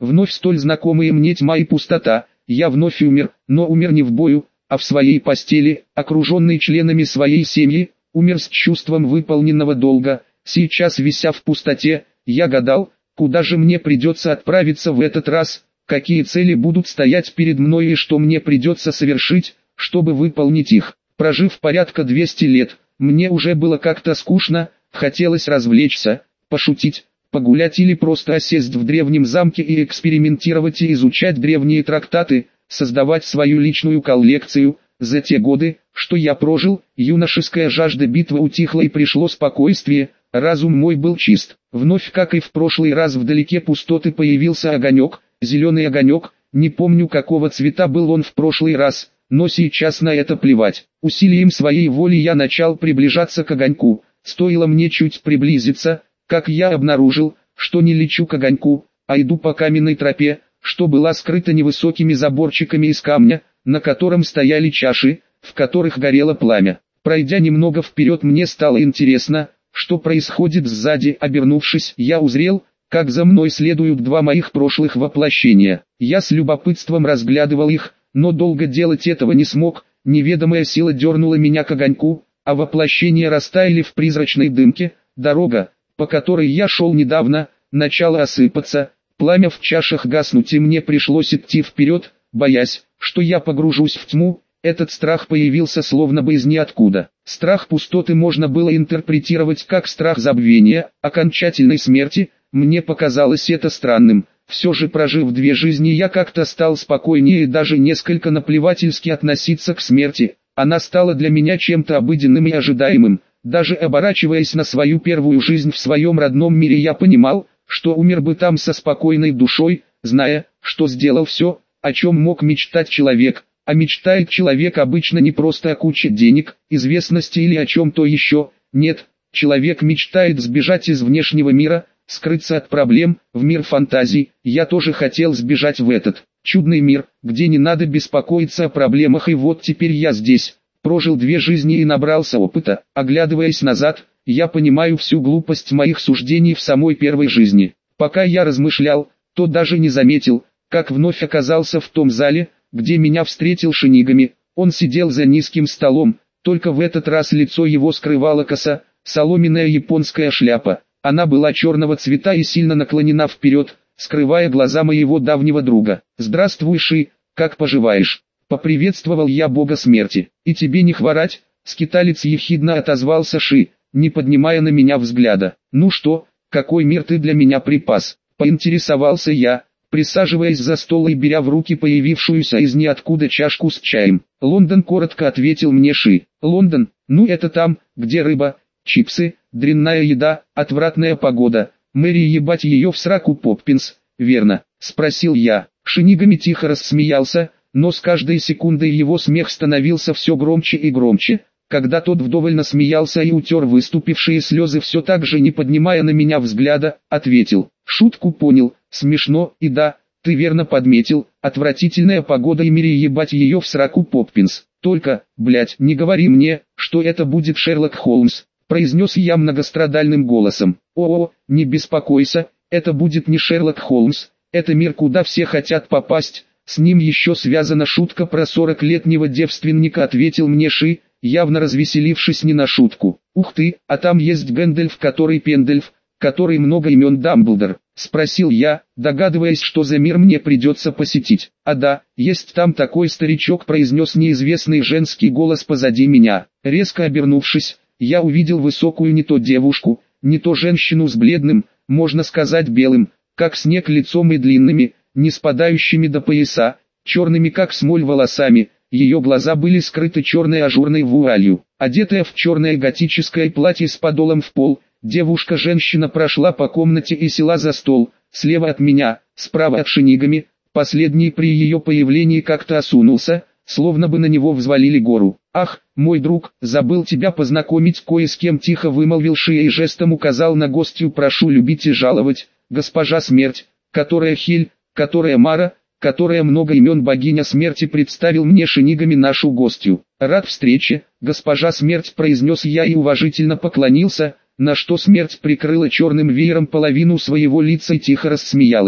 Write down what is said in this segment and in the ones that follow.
Вновь столь знакомые мне тьма и пустота. Я вновь умер, но умер не в бою, а в своей постели, окруженный членами своей семьи, умер с чувством выполненного долга. Сейчас, вися в пустоте, я гадал, куда же мне придется отправиться в этот раз, какие цели будут стоять перед мной и что мне придется совершить, чтобы выполнить их. Прожив порядка 200 лет, мне уже было как-то скучно, хотелось развлечься, пошутить, погулять или просто осесть в древнем замке и экспериментировать и изучать древние трактаты, создавать свою личную коллекцию. За те годы, что я прожил, юношеская жажда битвы утихла и пришло спокойствие, разум мой был чист. Вновь, как и в прошлый раз, вдалеке пустоты появился огонек, зеленый огонек, не помню какого цвета был он в прошлый раз, но сейчас на это плевать. Усилием своей воли я начал приближаться к огоньку. Стоило мне чуть приблизиться, как я обнаружил, что не лечу к огоньку, а иду по каменной тропе, что была скрыта невысокими заборчиками из камня, на котором стояли чаши, в которых горело пламя. Пройдя немного вперед, мне стало интересно, что происходит сзади. Обернувшись, я узрел, как за мной следуют два моих прошлых воплощения. Я с любопытством разглядывал их, но долго делать этого не смог. Неведомая сила дернула меня к огоньку, а воплощения растаяли в призрачной дымке. Дорога, по которой я шел недавно, начала осыпаться, пламя в чашах гаснуть, и мне пришлось идти вперед, боясь, что я погружусь в тьму. Этот страх появился словно бы из ниоткуда. Страх пустоты можно было интерпретировать как страх забвения, окончательной смерти. Мне показалось это странным. Все же, прожив 2 жизни, я как-то стал спокойнее и даже несколько наплевательски относиться к смерти. Она стала для меня чем-то обыденным и ожидаемым. Даже оборачиваясь на свою первую жизнь в своем родном мире, я понимал, что умер бы там со спокойной душой, зная, что сделал все, о чем мог мечтать человек. А мечтает человек обычно не просто о куче денег, известности или о чем-то еще. Нет, человек мечтает сбежать из внешнего мира, скрыться от проблем, в мир фантазий. Я тоже хотел сбежать в этот чудный мир, где не надо беспокоиться о проблемах, и вот теперь я здесь. Прожил 2 жизни и набрался опыта. Оглядываясь назад, я понимаю всю глупость моих суждений в самой первой жизни. Пока я размышлял, то даже не заметил, как вновь оказался в том зале, где меня встретил Шинигами. Он сидел за низким столом, только в этот раз лицо его скрывала коса, соломенная японская шляпа. Она была черного цвета и сильно наклонена вперед, скрывая глаза моего давнего друга. «Здравствуй, Ши, как поживаешь?» Поприветствовал я бога смерти. «И тебе не хворать?» Скиталец ехидно отозвался Ши, не поднимая на меня взгляда. «Ну что, какой мир ты для меня припас?» Поинтересовался я, присаживаясь за стол и беря в руки появившуюся из ниоткуда чашку с чаем. «Лондон», коротко ответил мне Ши. «Лондон? Ну это там, где рыба, чипсы, дрянная еда, отвратная погода. Мэри, ебать ее в сраку, Поппинс, верно?» Спросил я. Шинигами тихо рассмеялся, но с каждой секундой его смех становился все громче и громче. Когда тот вдоволь насмеялся и утер выступившие слезы, все так же не поднимая на меня взгляда, ответил: «Шутку понял, смешно, и да, ты верно подметил, отвратительная погода и Мэри, ебать ее в сраку, Поппинс. Только, блять, не говори мне, что это будет Шерлок Холмс», произнес я многострадальным голосом. «О, не беспокойся, это будет не Шерлок Холмс, это мир, куда все хотят попасть, с ним еще связана шутка про 40-летнего девственника», ответил мне Ши, явно развеселившись не на шутку. «Ух ты, а там есть Гэндальф, который Пендальф, который много имен Дамблдор?» Спросил я, догадываясь, что за мир мне придется посетить. «А да, есть там такой старичок», произнес неизвестный женский голос позади меня. Резко обернувшись, я увидел высокую не то девушку, не то женщину с бледным, можно сказать белым, как снег лицом и длинными, не спадающими до пояса, черными как смоль волосами. Ее глаза были скрыты черной ажурной вуалью. Одетая в черное готическое платье с подолом в пол, девушка-женщина прошла по комнате и села за стол, слева от меня, справа от Шинигами. Последний при ее появлении как-то осунулся, словно бы на него взвалили гору. «Ах, мой друг, забыл тебя познакомить кое с кем», тихо вымолвил Шия и жестом указал на гостью. «Прошу любить и жаловать, госпожа Смерть, которая Хель, которая Мара, которая много имен, богиня смерти», представил мне Шинигами нашу гостью. «Рад встрече, госпожа Смерть», произнес я и уважительно поклонился, на что Смерть прикрыла черным веером половину своего лица и тихо рассмеялась.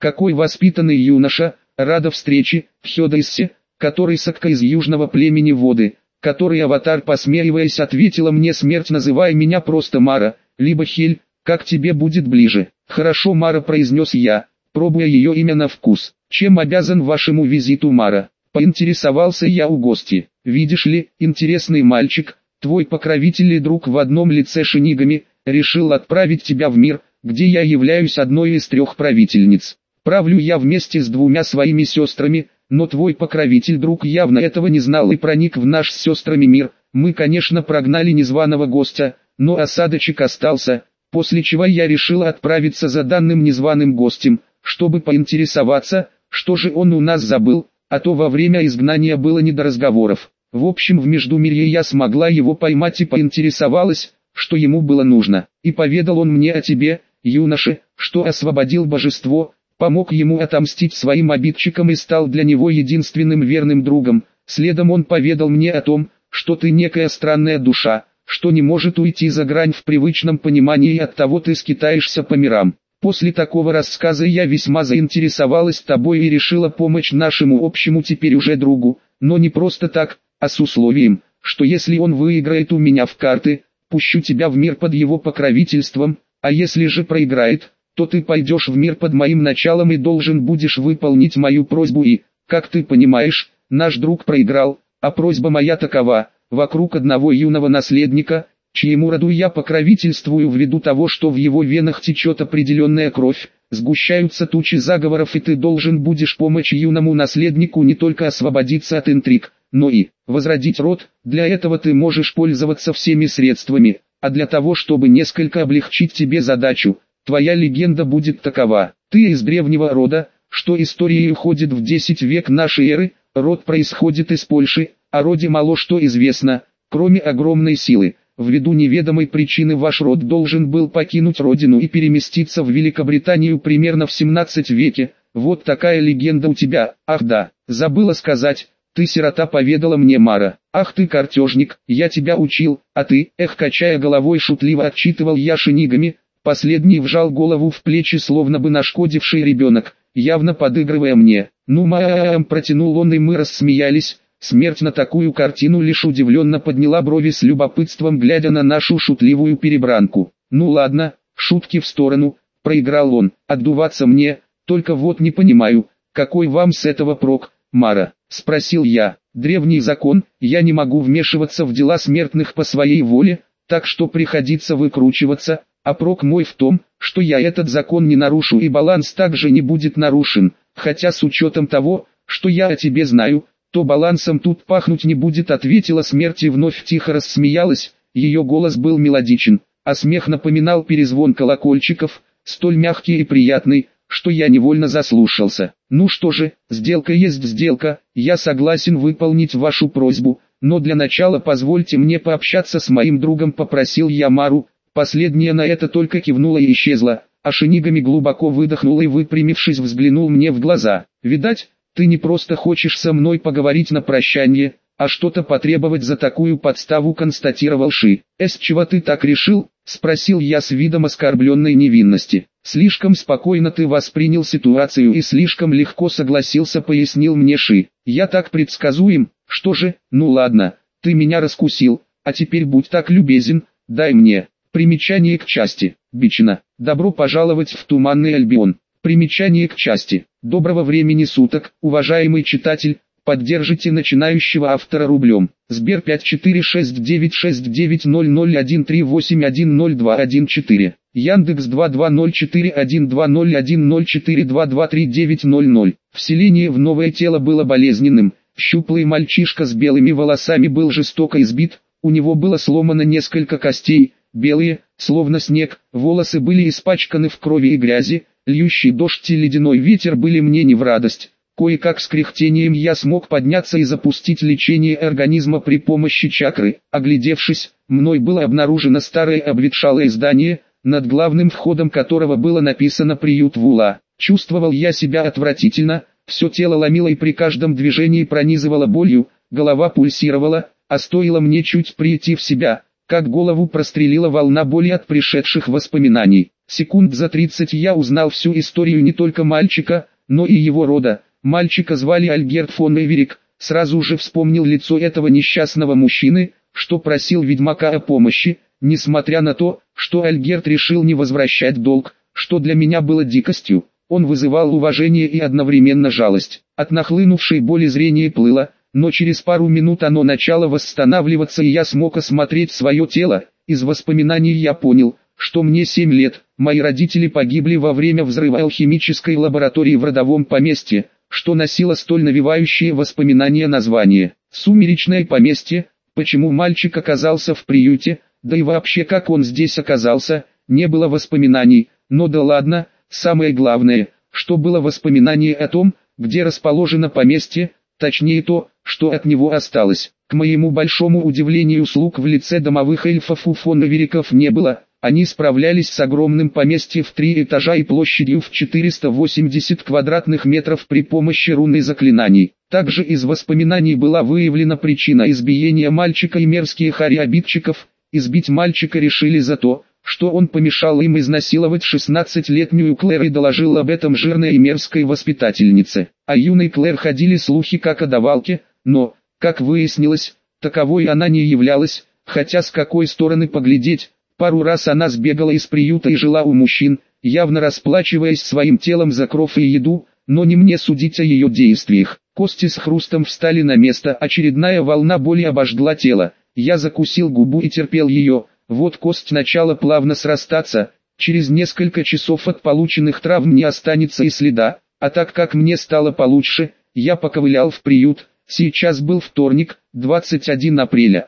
какой воспитанный юноша, рада встрече, Хёдайсе, который сакка из южного племени воды, который аватар, посмеиваясь, ответила мне смерть, называя меня просто Мара, либо Хель, как тебе будет ближе. Хорошо, Мара, произнес я, пробуя ее имя на вкус. Чем обязан вашему визиту, Мара? Поинтересовался я у гостя. Видишь ли, интересный мальчик, твой покровитель и друг в одном лице Шинигами, решил отправить тебя в мир, где я являюсь одной из 3 правительниц. Правлю я вместе с 2 своими сестрами, но твой покровитель-друг явно этого не знал и проник в наш с сестрами мир. Мы, конечно, прогнали незваного гостя, но осадочек остался, после чего я решила отправиться за данным незваным гостем, чтобы поинтересоваться, что же он у нас забыл, а то во время изгнания было не до разговоров. В общем, в Междумирье я смогла его поймать и поинтересовалась, что ему было нужно. И поведал он мне о тебе, юноше, что освободил божество, помог ему отомстить своим обидчикам и стал для него единственным верным другом. Следом он поведал мне о том, что ты некая странная душа, что не может уйти за грань в привычном понимании, и оттого ты скитаешься по мирам. После такого рассказа я весьма заинтересовалась тобой и решила помочь нашему общему теперь уже другу, но не просто так, а с условием, что если он выиграет у меня в карты, пущу тебя в мир под его покровительством, а если же проиграет, то ты пойдешь в мир под моим началом и должен будешь выполнить мою просьбу и, как ты понимаешь, наш друг проиграл, а просьба моя такова, вокруг одного юного наследника, чьему роду я покровительствую ввиду того, что в его венах течет определенная кровь, сгущаются тучи заговоров, и ты должен будешь помочь юному наследнику не только освободиться от интриг, но и возродить род. Для этого ты можешь пользоваться всеми средствами, а для того, чтобы несколько облегчить тебе задачу, твоя легенда будет такова. Ты из древнего рода, что историей уходит в 10 век нашей эры, род происходит из Польши, о роде мало что известно, кроме огромной силы. Ввиду неведомой причины ваш род должен был покинуть родину и переместиться в Великобританию примерно в 17 веке. Вот такая легенда у тебя. Ах да, забыла сказать, ты сирота, поведала мне Мара. Ах ты картежник, я тебя учил, а ты, качая головой шутливо отчитывал я Шинигами. Последний вжал голову в плечи, словно бы нашкодивший ребенок, явно подыгрывая мне. Ну протянул он, и мы рассмеялись. Смерть на такую картину лишь удивленно подняла брови с любопытством, глядя на нашу шутливую перебранку. Ну ладно, шутки в сторону, проиграл он, отдуваться мне, только вот не понимаю, какой вам с этого прок, Мара, спросил я. Древний закон, я не могу вмешиваться в дела смертных по своей воле, так что приходится выкручиваться, а прок мой в том, что я этот закон не нарушу, и баланс также не будет нарушен, хотя с учетом того, что я о тебе знаю, то балансом тут пахнуть не будет, ответила смерть и вновь тихо рассмеялась. Ее голос был мелодичен, а смех напоминал перезвон колокольчиков, столь мягкий и приятный, что я невольно заслушался. Ну что же, сделка есть сделка, я согласен выполнить вашу просьбу, но для начала позвольте мне пообщаться с моим другом, попросил я Мару. Последняя на это только кивнула и исчезла, а Шинигами глубоко выдохнул и, выпрямившись, взглянул мне в глаза. Видать, ты не просто хочешь со мной поговорить на прощание, а что-то потребовать за такую подставу, констатировал Ши. С чего ты так решил? Спросил я с видом оскорбленной невинности. Слишком спокойно ты воспринял ситуацию и слишком легко согласился, пояснил мне Ши. Я так предсказуем, что же, ну ладно, ты меня раскусил, а теперь будь так любезен, дай мне. Примечание к части. Бичина. Добро пожаловать в Туманный Альбион. Примечание к части. Доброго времени суток, уважаемый читатель, поддержите начинающего автора рублем. Сбер 5469690013810214. Яндекс 2204120104223900. Вселение в новое тело было болезненным. Щуплый мальчишка с белыми волосами был жестоко избит, у него было сломано несколько костей, белые, словно снег, волосы были испачканы в крови и грязи. Льющий дождь и ледяной ветер были мне не в радость. Кое-как с кряхтением я смог подняться и запустить лечение организма при помощи чакры. Оглядевшись, мной было обнаружено старое обветшалое здание, над главным входом которого было написано «Приют Вула». Чувствовал я себя отвратительно, все тело ломило и при каждом движении пронизывало болью, голова пульсировала, а стоило мне чуть прийти в себя, как голову прострелила волна боли от пришедших воспоминаний. Секунд за 30 я узнал всю историю не только мальчика, но и его рода. Мальчика звали Альгерт фон Эверик. Сразу же вспомнил лицо этого несчастного мужчины, что просил ведьмака о помощи, несмотря на то, что Альгерт решил не возвращать долг, что для меня было дикостью. Он вызывал уважение и одновременно жалость. От нахлынувшей боли зрение плыло, но через пару минут оно начало восстанавливаться и я смог осмотреть свое тело. Из воспоминаний я понял, что мне 7 лет, мои родители погибли во время взрыва алхимической лаборатории в родовом поместье, что носило столь навевающие воспоминания название. Сумеречное поместье. Почему мальчик оказался в приюте, да и вообще как он здесь оказался, не было воспоминаний, но да ладно, самое главное, что было воспоминание о том, где расположено поместье, точнее то, что от него осталось. К моему большому удивлению слуг в лице домовых эльфов у фон Эвериков не было, они справлялись с огромным поместьем в 3 этажа и площадью в 480 квадратных метров при помощи рун и заклинаний. Также из воспоминаний была выявлена причина избиения мальчика и мерзкие хари обидчиков. Избить мальчика решили за то, что он помешал им изнасиловать 16-летнюю Клэр и доложил об этом жирной и мерзкой воспитательнице. О юной Клэр ходили слухи как о давалке, но, как выяснилось, таковой она не являлась, хотя с какой стороны поглядеть, пару раз она сбегала из приюта и жила у мужчин, явно расплачиваясь своим телом за кров и еду, но не мне судить о ее действиях. Кости с хрустом встали на место, очередная волна боли обожгла тело, я закусил губу и терпел ее. Вот кость начала плавно срастаться, через несколько часов от полученных травм не останется и следа, а так как мне стало получше, я поковылял в приют. Сейчас был вторник, 21 апреля,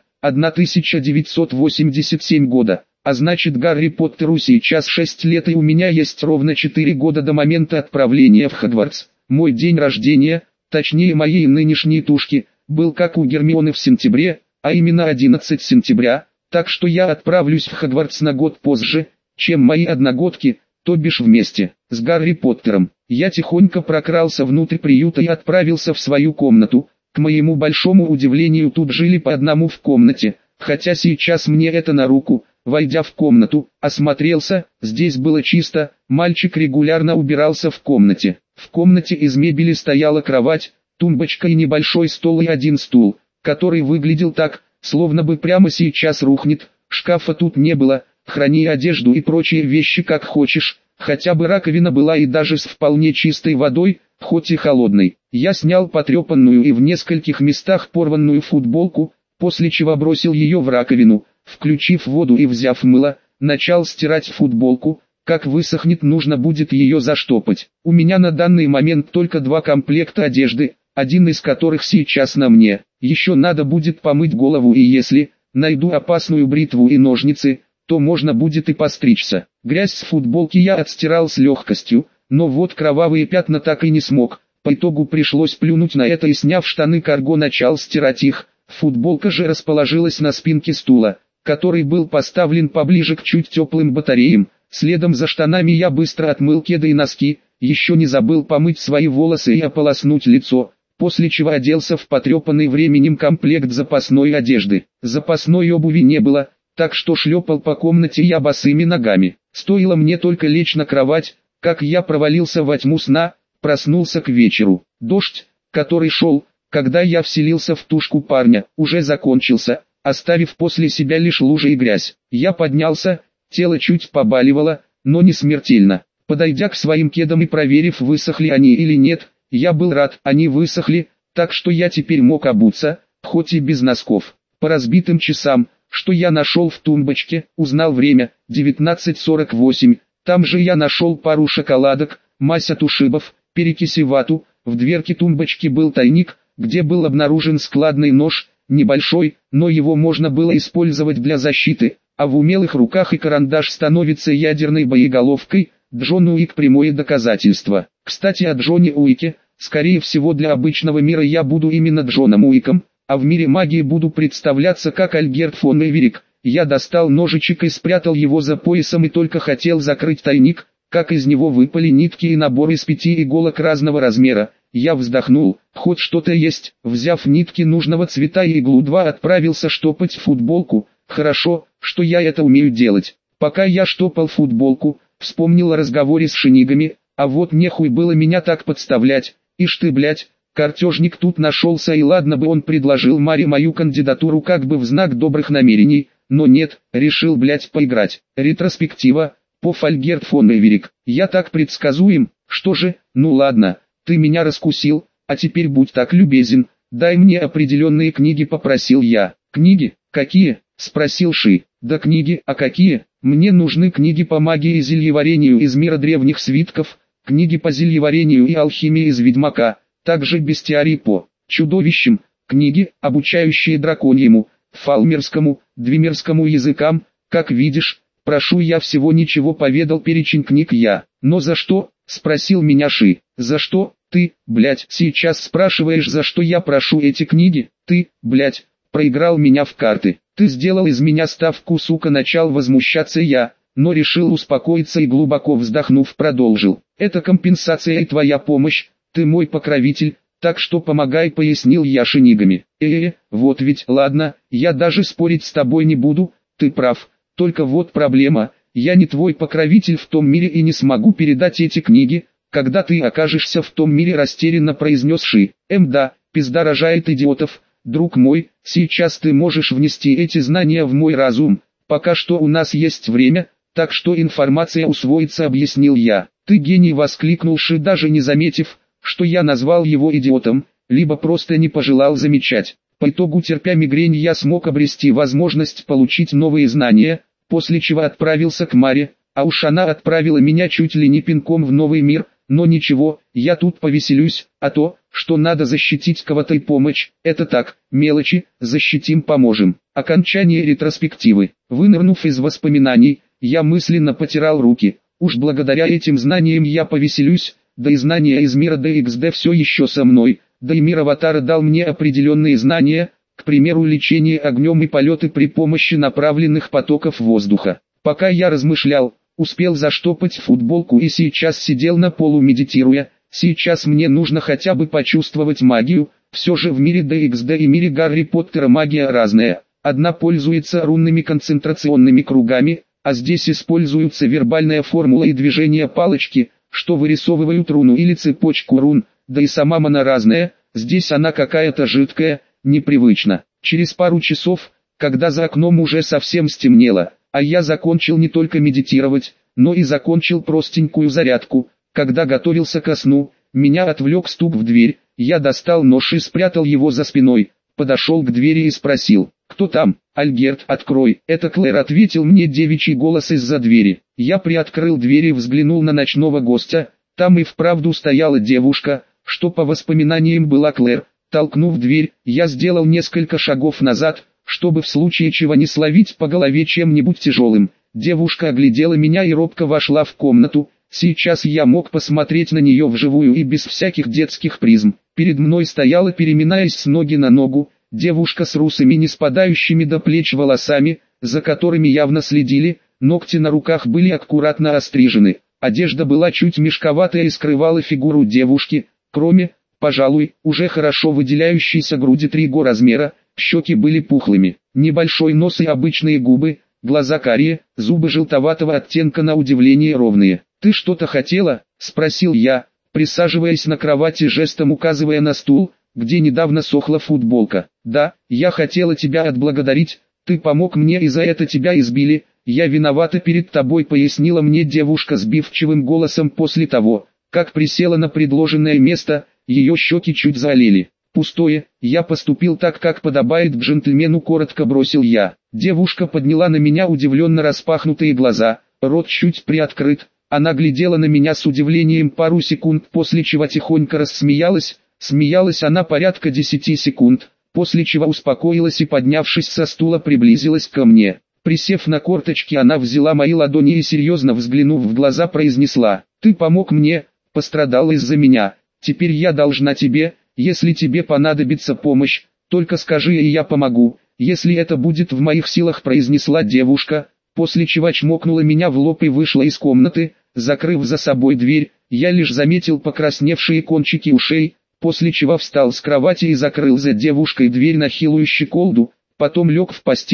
1987 года, а значит Гарри Поттеру сейчас 6 лет и у меня есть ровно 4 года до момента отправления в Хогвартс. Мой день рождения, точнее моей нынешней тушки, был как у Гермионы в сентябре, а именно 11 сентября. Так что я отправлюсь в Хогвартс на год позже, чем мои одногодки, то бишь вместе с Гарри Поттером. Я тихонько прокрался внутрь приюта и отправился в свою комнату. К моему большому удивлению тут жили по одному в комнате, хотя сейчас мне это на руку. Войдя в комнату, осмотрелся, здесь было чисто, мальчик регулярно убирался в комнате. В комнате из мебели стояла кровать, тумбочка и небольшой стол и один стул, который выглядел так, словно бы прямо сейчас рухнет. Шкафа тут не было, храни одежду и прочие вещи как хочешь, хотя бы раковина была и даже с вполне чистой водой, хоть и холодной. Я снял потрепанную и в нескольких местах порванную футболку, после чего бросил ее в раковину, включив воду и взяв мыло, начал стирать футболку. Как высохнет, нужно будет ее заштопать. У меня на данный момент только 2 комплекта одежды, один из которых сейчас на мне. Еще надо будет помыть голову и если найду опасную бритву и ножницы, то можно будет и постричься. Грязь с футболки я отстирал с легкостью, но вот кровавые пятна так и не смог. По итогу пришлось плюнуть на это и сняв штаны карго начал стирать их. Футболка же расположилась на спинке стула, который был поставлен поближе к чуть теплым батареям. Следом за штанами я быстро отмыл кеды и носки, еще не забыл помыть свои волосы и ополоснуть лицо. После чего оделся в потрепанный временем комплект запасной одежды. Запасной обуви не было, так что шлепал по комнате я босыми ногами. Стоило мне только лечь на кровать, как я провалился во тьму сна, проснулся к вечеру. Дождь, который шел, когда я вселился в тушку парня, уже закончился, оставив после себя лишь лужи и грязь. Я поднялся, тело чуть побаливало, но не смертельно. Подойдя к своим кедам и проверив, высохли они или нет, я был рад, они высохли, так что я теперь мог обуться, хоть и без носков. По разбитым часам, что я нашел в тумбочке, узнал время, 19:48, там же я нашел пару шоколадок, мазь от ушибов, перекись и вату, в дверке тумбочки был тайник, где был обнаружен складной нож, небольшой, но его можно было использовать для защиты, а в умелых руках и карандаш становится ядерной боеголовкой. Джон Уик прямое доказательство. Кстати, о Джоне Уике, скорее всего для обычного мира я буду именно Джоном Уиком, а в мире магии буду представляться как Альгерт фон Эверик. Я достал ножичек и спрятал его за поясом и только хотел закрыть тайник, как из него выпали нитки и набор из 5 иголок разного размера. Я вздохнул, хоть что-то есть, взяв нитки нужного цвета и иглу 2 отправился штопать футболку. Хорошо, что я это умею делать. Пока я штопал футболку, вспомнил о разговоре с шинигами, а вот нехуй было меня так подставлять, ишь ты, блять. Картежник тут нашелся, и ладно бы он предложил Маре мою кандидатуру как бы в знак добрых намерений, но нет, решил, блять, поиграть. Ретроспектива, по Фольгерт фон Эверик. Я так предсказуем, что же, ну ладно, ты меня раскусил, а теперь будь так любезен, дай мне определенные книги, попросил я. Книги? Какие? Спросил Ши. Да книги, а какие? Мне нужны книги по магии и зельеварению из мира древних свитков, книги по зельеварению и алхимии из Ведьмака, также бестиарий по чудовищам, книги, обучающие драконьему, фалмерскому, двимерскому языкам, как видишь, прошу я всего ничего, поведал перечень книг я. Но за что? Спросил меня Ши. За что? Ты, блять, сейчас спрашиваешь, за что я прошу эти книги? Ты, блять, проиграл меня в карты. Ты сделал из меня ставку, сука, начал возмущаться я, но решил успокоиться и глубоко вздохнув продолжил. Это компенсация и твоя помощь, ты мой покровитель, так что помогай, пояснил я шинигами. Вот ведь, ладно, я даже спорить с тобой не буду, ты прав, только вот проблема, я не твой покровитель в том мире и не смогу передать эти книги, когда ты окажешься в том мире, растерянно произнес Ши. Да, пизда рожает идиотов. Друг мой, сейчас ты можешь внести эти знания в мой разум, пока что у нас есть время, так что информация усвоится, объяснил я. Ты гений, воскликнул Ши, даже не заметив, что я назвал его идиотом, либо просто не пожелал замечать. По итогу, терпя мигрень, я смог обрести возможность получить новые знания, после чего отправился к Маре, а уж она отправила меня чуть ли не пинком в новый мир. Но ничего, я тут повеселюсь, а то, что надо защитить кого-то и помочь, это так, мелочи, защитим, поможем. Окончание ретроспективы. Вынырнув из воспоминаний, я мысленно потирал руки. Уж благодаря этим знаниям я повеселюсь, да и знания из мира DXD все еще со мной, да и мир Аватара дал мне определенные знания, к примеру, лечение огнем и полеты при помощи направленных потоков воздуха. Пока я размышлял, успел заштопать футболку и сейчас сидел на полу, медитируя. Сейчас мне нужно хотя бы почувствовать магию, все же в мире DXD и мире Гарри Поттера магия разная. Одна пользуется рунными концентрационными кругами, а здесь используются вербальная формула и движение палочки, что вырисовывают руну или цепочку рун, да и сама мана разная, здесь она какая-то жидкая, непривычно. Через пару часов, когда за окном уже совсем стемнело, а я закончил не только медитировать, но и закончил простенькую зарядку. Когда готовился ко сну, меня отвлек стук в дверь, я достал нож и спрятал его за спиной, подошел к двери и спросил: «Кто там?» «Альгерт, открой!» «Это Клэр», ответил мне девичий голос из-за двери. Я приоткрыл дверь и взглянул на ночного гостя, там и вправду стояла девушка, что по воспоминаниям была Клэр. Толкнув дверь, я сделал несколько шагов назад, чтобы в случае чего не словить по голове чем-нибудь тяжелым. Девушка оглядела меня и робко вошла в комнату. Сейчас я мог посмотреть на нее вживую и без всяких детских призм. Перед мной стояла, переминаясь с ноги на ногу, девушка с русыми, не спадающими до плеч волосами, за которыми явно следили, ногти на руках были аккуратно острижены. Одежда была чуть мешковатая и скрывала фигуру девушки, кроме, пожалуй, уже хорошо выделяющейся груди 3 размера. Щеки были пухлыми, небольшой нос и обычные губы, глаза карие, зубы желтоватого оттенка, на удивление ровные. «Ты что-то хотела?» – спросил я, присаживаясь на кровати, жестом указывая на стул, где недавно сохла футболка. «Да, я хотела тебя отблагодарить, ты помог мне и за это тебя избили, я виновата перед тобой», пояснила мне девушка сбивчивым голосом после того, как присела на предложенное место, ее щеки чуть заолели. «Пустое, я поступил так, как подобает джентльмену», коротко бросил я. Девушка подняла на меня удивленно распахнутые глаза, рот чуть приоткрыт, она глядела на меня с удивлением пару секунд, после чего тихонько рассмеялась. Смеялась она порядка 10 секунд, после чего успокоилась и, поднявшись со стула, приблизилась ко мне. Присев на корточки, она взяла мои ладони и, серьезно взглянув в глаза, произнесла: «Ты помог мне, пострадал из-за меня, теперь я должна тебе. Если тебе понадобится помощь, только скажи, и я помогу, если это будет в моих силах», произнесла девушка, после чего чмокнула меня в лоб и вышла из комнаты, закрыв за собой дверь. Я лишь заметил покрасневшие кончики ушей, после чего встал с кровати и закрыл за девушкой дверь на хилую щеколду, потом лег в постель,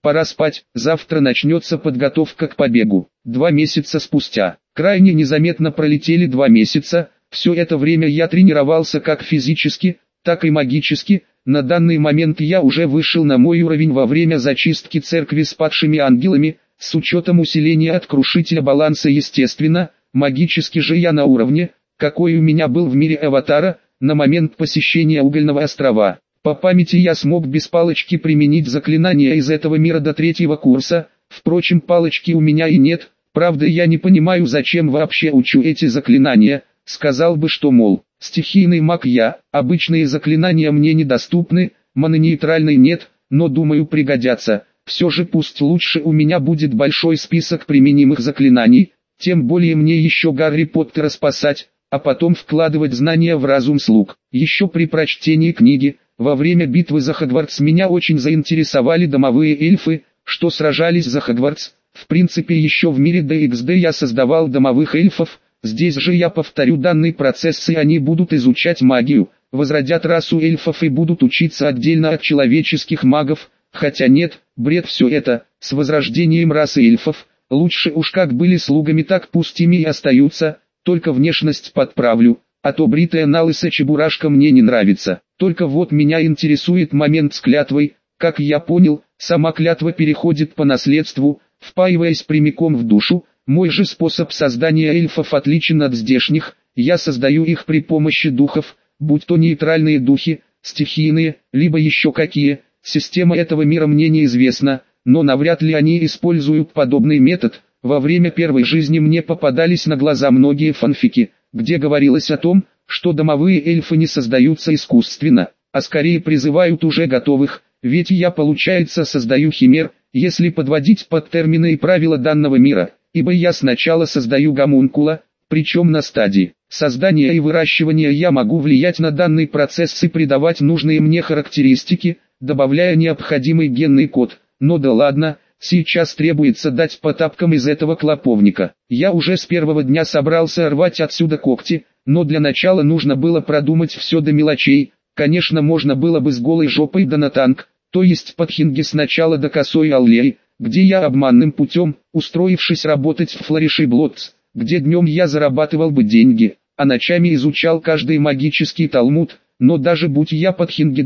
пора спать, завтра начнется подготовка к побегу. 2 месяца спустя. Крайне незаметно пролетели 2 месяца, все это время я тренировался как физически, так и магически. На данный момент я уже вышел на мой уровень во время зачистки церкви с падшими ангелами, с учетом усиления от крушителя баланса естественно, магически же я на уровне, какой у меня был в мире Аватара, на момент посещения Угольного острова. По памяти я смог без палочки применить заклинания из этого мира до 3-го курса, впрочем палочки у меня и нет, правда я не понимаю зачем вообще учу эти заклинания, сказал бы что мол, стихийный маг я, обычные заклинания мне недоступны, мононейтральный нет, но думаю пригодятся, все же пусть лучше у меня будет большой список применимых заклинаний, тем более мне еще Гарри Поттера спасать, а потом вкладывать знания в разум слуг. Еще при прочтении книги, во время битвы за Хогвартс меня очень заинтересовали домовые эльфы, что сражались за Хогвартс. В принципе еще в мире DxD я создавал домовых эльфов, здесь же я повторю данный процесс и они будут изучать магию, возродят расу эльфов и будут учиться отдельно от человеческих магов, хотя нет, бред все это, с возрождением расы эльфов, лучше уж как были слугами так пусть ими и остаются, только внешность подправлю, а то бритая налысо чебурашка мне не нравится. Только вот меня интересует момент с клятвой, как я понял, сама клятва переходит по наследству, впаиваясь прямиком в душу, мой же способ создания эльфов отличен от здешних, я создаю их при помощи духов, будь то нейтральные духи, стихийные, либо еще какие, система этого мира мне неизвестна, но навряд ли они используют подобный метод. Во время первой жизни мне попадались на глаза многие фанфики, где говорилось о том, что домовые эльфы не создаются искусственно, а скорее призывают уже готовых, ведь я получается создаю химер, если подводить под термины и правила данного мира, ибо я сначала создаю гомункула, причем на стадии создания и выращивания я могу влиять на данный процесс и придавать нужные мне характеристики, добавляя необходимый генный код, но да ладно. Сейчас требуется дать по тапкам из этого клоповника. Я уже с первого дня собрался рвать отсюда когти, но для начала нужно было продумать все до мелочей. Конечно можно было бы с голой жопой да на танк, то есть под Хинги сначала до Косой Аллеи, где я обманным путем, устроившись работать в Флориши Блотс, где днем я зарабатывал бы деньги, а ночами изучал каждый магический талмуд, но даже будь я под Хинги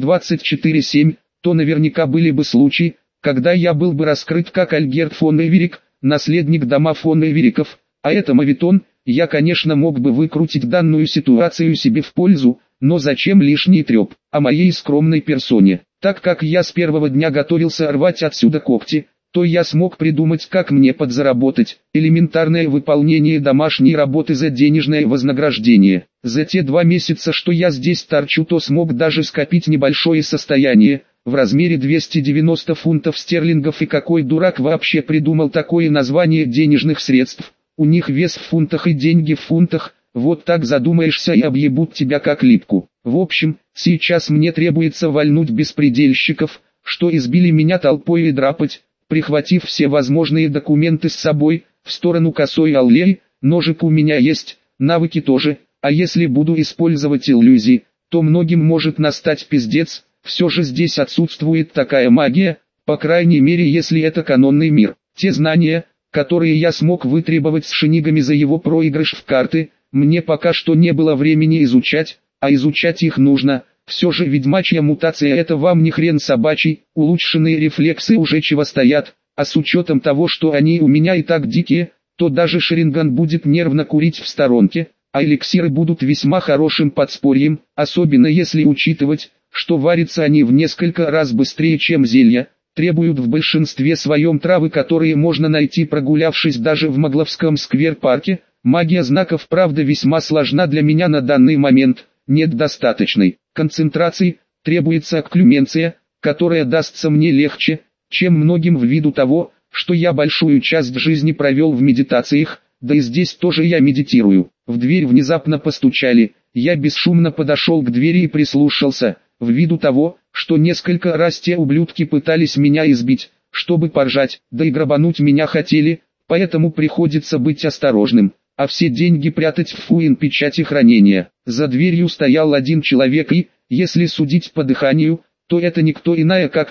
24/7, то наверняка были бы случаи, когда я был бы раскрыт как Альгерт фон Эверик, наследник дома фон Эвериков, а это мавитон, я конечно мог бы выкрутить данную ситуацию себе в пользу, но зачем лишний треп, о моей скромной персоне, так как я с первого дня готовился рвать отсюда когти, то я смог придумать как мне подзаработать, элементарное выполнение домашней работы за денежное вознаграждение. За те 2 месяца что я здесь торчу то смог даже скопить небольшое состояние, в размере 290 фунтов стерлингов и какой дурак вообще придумал такое название денежных средств, у них вес в фунтах и деньги в фунтах, вот так задумаешься и объебут тебя как липку. В общем, сейчас мне требуется вальнуть беспредельщиков, что избили меня толпой и драпать, прихватив все возможные документы с собой, в сторону Косой Аллеи, ножик у меня есть, навыки тоже, а если буду использовать иллюзии, то многим может настать пиздец. Все же здесь отсутствует такая магия, по крайней мере если это канонный мир. Те знания, которые я смог вытребовать с шинигами за его проигрыш в карты, мне пока что не было времени изучать, а изучать их нужно. Все же ведьмачья мутация это вам не хрен собачий, улучшенные рефлексы уже чего стоят, а с учетом того что они у меня и так дикие, то даже Шаринган будет нервно курить в сторонке, а эликсиры будут весьма хорошим подспорьем, особенно если учитывать, что варятся они в несколько раз быстрее чем зелья, требуют в большинстве своем травы которые можно найти прогулявшись даже в Магловском сквер-парке. Магия знаков правда весьма сложна для меня на данный момент, нет достаточной концентрации, требуется окклюменция, которая дастся мне легче, чем многим ввиду того, что я большую часть жизни провел в медитациях, да и здесь тоже я медитирую. В дверь внезапно постучали, я бесшумно подошел к двери и прислушался. Ввиду того, что несколько раз те ублюдки пытались меня избить, чтобы поржать, да и грабануть меня хотели, поэтому приходится быть осторожным, а все деньги прятать в фуин печати хранения. За дверью стоял один человек и, если судить по дыханию, то это никто иная как Клэр,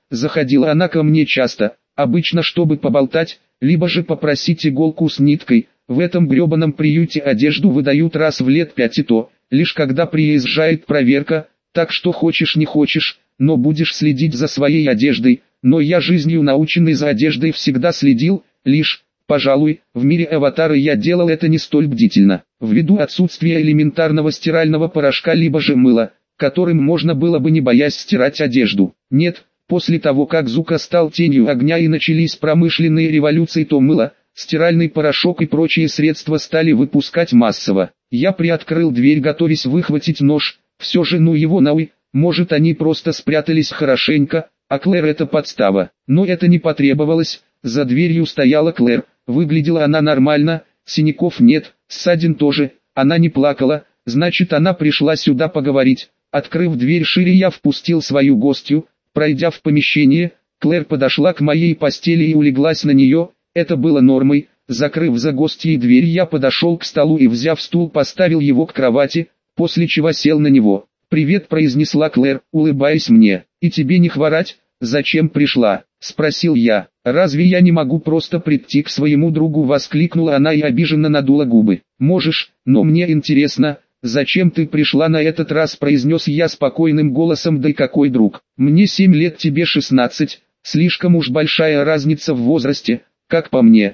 заходила она ко мне часто, обычно чтобы поболтать, либо же попросить иголку с ниткой. В этом гребаном приюте одежду выдают раз в лет 5 и то, лишь когда приезжает проверка, так что хочешь не хочешь, но будешь следить за своей одеждой. Но я жизнью наученный за одеждой всегда следил, лишь, пожалуй, в мире аватара я делал это не столь бдительно, ввиду отсутствия элементарного стирального порошка либо же мыла, которым можно было бы не боясь стирать одежду. Нет, после того как Зука стал тенью огня и начались промышленные революции, то мыло, стиральный порошок и прочие средства стали выпускать массово. Я приоткрыл дверь, готовясь выхватить нож, все же ну его нахуй, может они просто спрятались хорошенько, а Клэр это подстава. Но это не потребовалось, за дверью стояла Клэр, выглядела она нормально, синяков нет, ссадин тоже, она не плакала, значит она пришла сюда поговорить. Открыв дверь шире, я впустил свою гостью. Пройдя в помещение, Клэр подошла к моей постели и улеглась на нее, это было нормой. Закрыв за гостьей дверь, я подошел к столу и, взяв стул, поставил его к кровати, после чего сел на него. «Привет», — произнесла Клэр, улыбаясь мне. «И тебе не хворать? Зачем пришла?» — спросил я. «Разве я не могу просто прийти к своему другу?» — воскликнула она и обиженно надула губы. «Можешь, но мне интересно, зачем ты пришла на этот раз?» — произнес я спокойным голосом. «Да и какой друг? Мне 7 лет, тебе 16, слишком уж большая разница в возрасте, как по мне».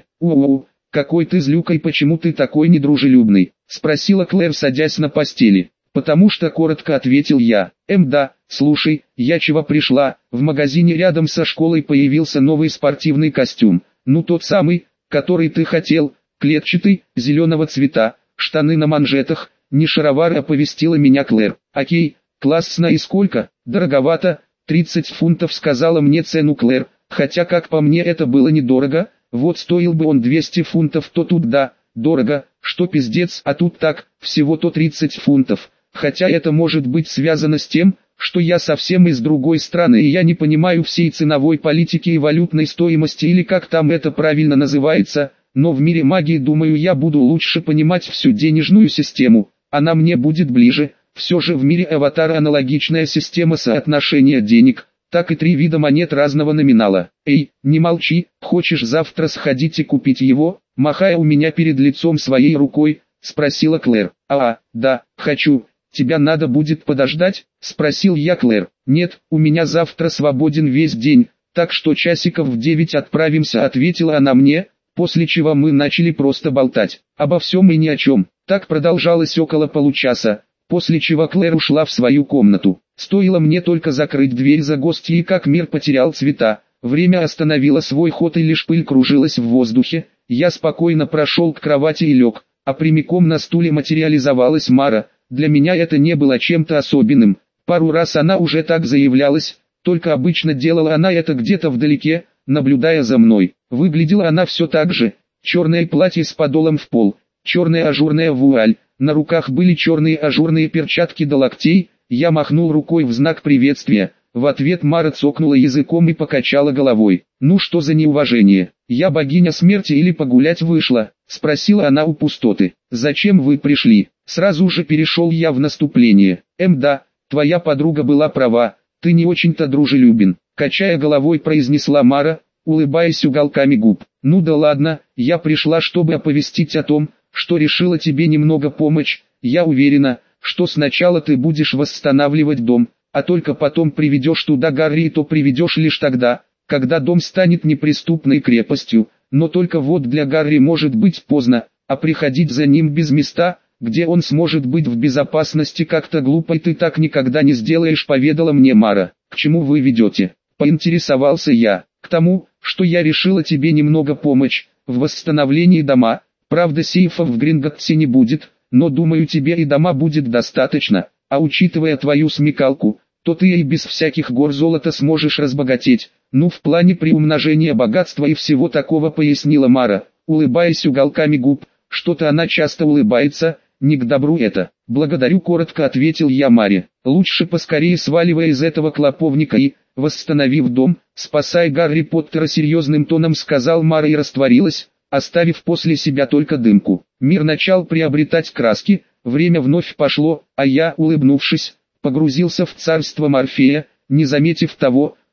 Какой ты злюка и почему ты такой недружелюбный?» — спросила Клэр, садясь на постели. «Потому что», — коротко ответил я. Да, слушай, я чего пришла, в магазине рядом со школой появился новый спортивный костюм, ну тот самый, который ты хотел, клетчатый, зеленого цвета, штаны на манжетах, не шаровары», — оповестила меня Клэр. «Окей, классно, и сколько?» «Дороговато, 30 фунтов», — сказала мне цену Клэр, хотя как по мне это было недорого, вот стоил бы он 200 фунтов, то тут да, дорого, что пиздец, а тут так, всего-то 30 фунтов. Хотя это может быть связано с тем, что я совсем из другой страны и я не понимаю всей ценовой политики и валютной стоимости или как там это правильно называется, но в мире магии, думаю, я буду лучше понимать всю денежную систему, она мне будет ближе. Все же в мире аватара аналогичная система соотношения денег, так и 3 вида монет разного номинала. «Эй, не молчи, хочешь завтра сходить и купить его?» — махая у меня перед лицом своей рукой, спросила Клэр. Да, хочу. «Тебя надо будет подождать?» — спросил я Клэр. «Нет, у меня завтра свободен весь день, так что часиков в 9 отправимся», — ответила она мне, после чего мы начали просто болтать. Обо всем и ни о чем. Так продолжалось около получаса, после чего Клэр ушла в свою комнату. Стоило мне только закрыть дверь за гостьей, как мир потерял цвета. Время остановило свой ход и лишь пыль кружилась в воздухе. Я спокойно прошел к кровати и лег, а прямиком на стуле материализовалась Мара. Для меня это не было чем-то особенным. Пару раз она уже так заявлялась, только обычно делала она это где-то вдалеке, наблюдая за мной. Выглядела она все так же. Черное платье с подолом в пол, черная ажурная вуаль, на руках были черные ажурные перчатки до локтей. Я махнул рукой в знак приветствия. В ответ Мара цокнула языком и покачала головой. «Ну что за неуважение? Я богиня смерти или погулять вышла?» — спросила она у пустоты. «Зачем вы пришли?» Сразу же перешел я в наступление. Да, твоя подруга была права, ты не очень-то дружелюбен», — качая головой произнесла Мара, улыбаясь уголками губ. «Ну да ладно, я пришла, чтобы оповестить о том, что решила тебе немного помочь. Я уверена, что сначала ты будешь восстанавливать дом, а только потом приведешь туда Гарри, и то приведешь лишь тогда, когда дом станет неприступной крепостью. Но только вот для Гарри может быть поздно, а приходить за ним без места, где он сможет быть в безопасности, как-то глупо, и ты так никогда не сделаешь», — поведала мне Мара. «К чему вы ведете?» — поинтересовался я. «К тому, что я решила тебе немного помочь в восстановлении дома. Правда, сейфов в Гринготтсе не будет, но думаю, тебе и дома будет достаточно, а учитывая твою смекалку, то ты и без всяких гор золота сможешь разбогатеть, ну в плане приумножения богатства и всего такого», — пояснила Мара, улыбаясь уголками губ. Что-то она часто улыбается, не к добру это. «Благодарю», — коротко ответил я Маре. «Лучше поскорее сваливай из этого клоповника и, восстановив дом, спасай Гарри Поттера», — серьезным тоном сказал Мара и растворилась, оставив после себя только дымку. Мир начал приобретать краски, время вновь пошло, а я, улыбнувшись, погрузился в царство Морфея, не заметив того,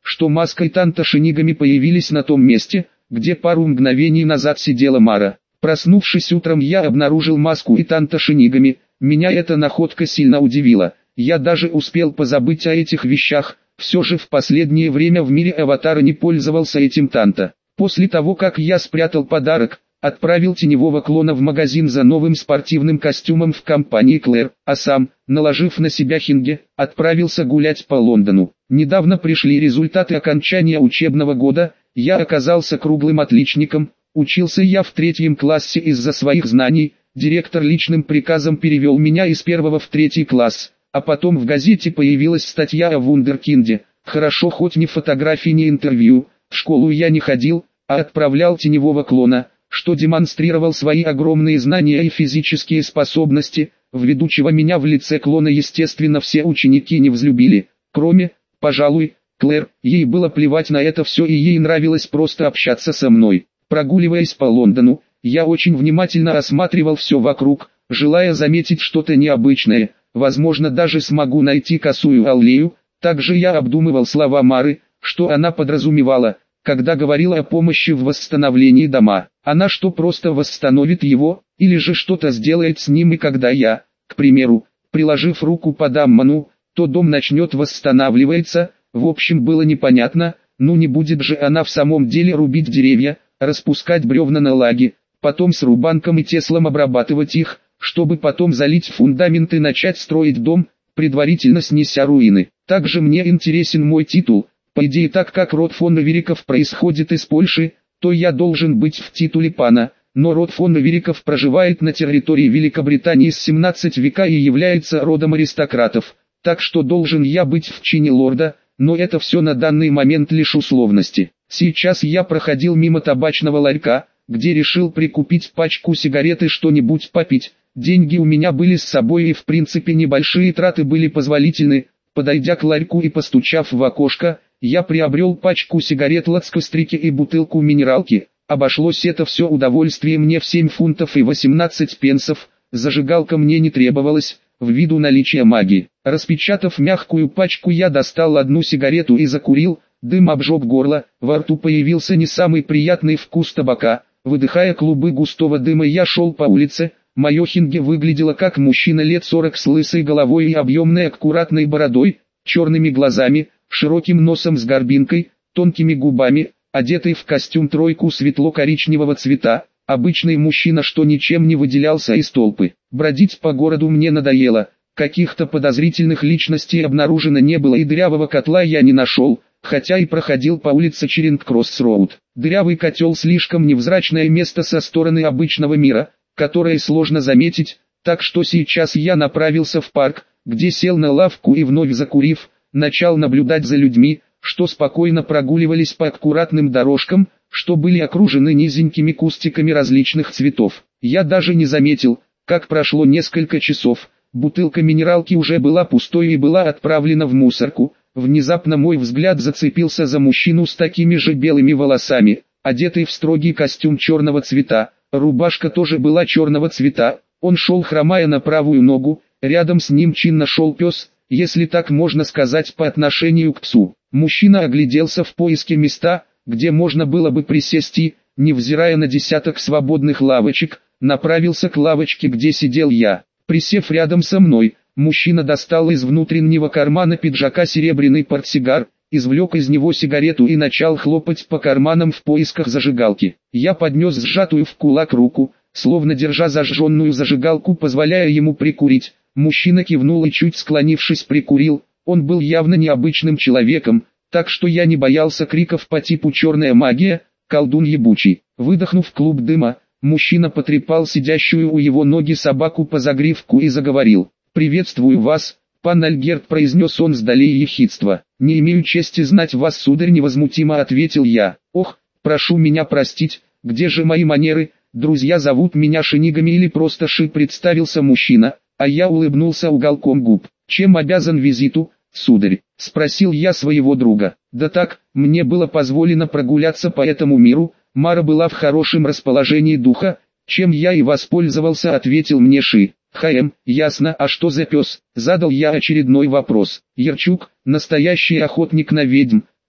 что Маска и Танта Шинигами появились на том месте, где пару мгновений назад сидела Мара. Проснувшись утром, я обнаружил Маску и Танта Шинигами. Меня эта находка сильно удивила. Я даже успел позабыть о этих вещах. Все же в последнее время в мире Аватара не пользовался этим Танта. После того, как я спрятал подарок, отправил теневого клона в магазин за новым спортивным костюмом в компании Клэр, а сам, наложив на себя хинге, отправился гулять по Лондону. Недавно пришли результаты окончания учебного года, я оказался круглым отличником, учился я в 3 классе из-за своих знаний, директор личным приказом перевел меня из 1 в 3 класс, а потом в газете появилась статья о вундеркинде. Хорошо, хоть ни фотографий, ни интервью, в школу я не ходил, а отправлял теневого клона, что демонстрировал свои огромные знания и физические способности. В ведущего меня в лице клона естественно все ученики не взлюбили, кроме, пожалуй, Клэр. Ей было плевать на это все и ей нравилось просто общаться со мной. Прогуливаясь по Лондону, я очень внимательно осматривал все вокруг, желая заметить что-то необычное, возможно даже смогу найти косую аллею. Также я обдумывал слова Мары, что она подразумевала, когда говорила о помощи в восстановлении дома. Она что, просто восстановит его, или же что-то сделает с ним, и когда я, к примеру, приложив руку по Дамману, то дом начнет восстанавливаться. В общем, было непонятно, ну не будет же она в самом деле рубить деревья, распускать бревна на лаги, потом с рубанком и теслом обрабатывать их, чтобы потом залить фундамент и начать строить дом, предварительно снеся руины. Также мне интересен мой титул. По идее, так как род фон Эвериков происходит из Польши, то я должен быть в титуле пана, но род фон Эвериков проживает на территории Великобритании с 17 века и является родом аристократов, так что должен я быть в чине лорда, но это все на данный момент лишь условности. Сейчас я проходил мимо табачного ларька, где решил прикупить пачку сигарет и что-нибудь попить. Деньги у меня были с собой и в принципе небольшие траты были позволительны. Подойдя к ларьку и постучав в окошко, я приобрел пачку сигарет Лацкострики и бутылку минералки. Обошлось это все удовольствие мне в 7 фунтов и 18 пенсов, зажигалка мне не требовалась, ввиду наличия магии. Распечатав мягкую пачку, я достал одну сигарету и закурил, дым обжег горло, во рту появился не самый приятный вкус табака. Выдыхая клубы густого дыма, я шел по улице. Мое хинге выглядело как мужчина лет 40 с лысой головой и объемной аккуратной бородой, черными глазами, широким носом с горбинкой, тонкими губами, одетый в костюм тройку светло-коричневого цвета. Обычный мужчина, что ничем не выделялся из толпы. Бродить по городу мне надоело, каких-то подозрительных личностей обнаружено не было и дырявого котла я не нашел, хотя и проходил по улице Черинг-Кросс-Роуд. Дырявый котел слишком невзрачное место со стороны обычного мира, которое сложно заметить, так что сейчас я направился в парк, где сел на лавку и вновь закурив, начал наблюдать за людьми, что спокойно прогуливались по аккуратным дорожкам, что были окружены низенькими кустиками различных цветов. Я даже не заметил, как прошло несколько часов, бутылка минералки уже была пустой и была отправлена в мусорку. Внезапно мой взгляд зацепился за мужчину с такими же белыми волосами, одетый в строгий костюм черного цвета, рубашка тоже была черного цвета, он шел хромая на правую ногу, рядом с ним чинно шел пес, если так можно сказать по отношению к псу. Мужчина огляделся в поиске места, где можно было бы присесть и, невзирая на десяток свободных лавочек, направился к лавочке, где сидел я. Присев рядом со мной, мужчина достал из внутреннего кармана пиджака серебряный портсигар, извлек из него сигарету и начал хлопать по карманам в поисках зажигалки. Я поднес сжатую в кулак руку, словно держа зажженную зажигалку, позволяя ему прикурить. Мужчина кивнул и, чуть склонившись, прикурил. Он был явно необычным человеком, так что я не боялся криков по типу «черная магия», «колдун ебучий». Выдохнув клуб дыма, мужчина потрепал сидящую у его ноги собаку по загривку и заговорил. «Приветствую вас, пан Альгерт», произнес он с долей ехидства. «Не имею чести знать вас, сударь», невозмутимо ответил я. «Ох, прошу меня простить, где же мои манеры, друзья зовут меня Шинигами или просто Ши», представился мужчина, а я улыбнулся уголком губ. «Чем обязан визиту, сударь?» — спросил я своего друга. «Да так, мне было позволено прогуляться по этому миру, Мара была в хорошем расположении духа, чем я и воспользовался», — ответил мне Ши. Ясно, а что за пес?» — задал я очередной вопрос. «Ярчук, настоящий охотник на ведьм,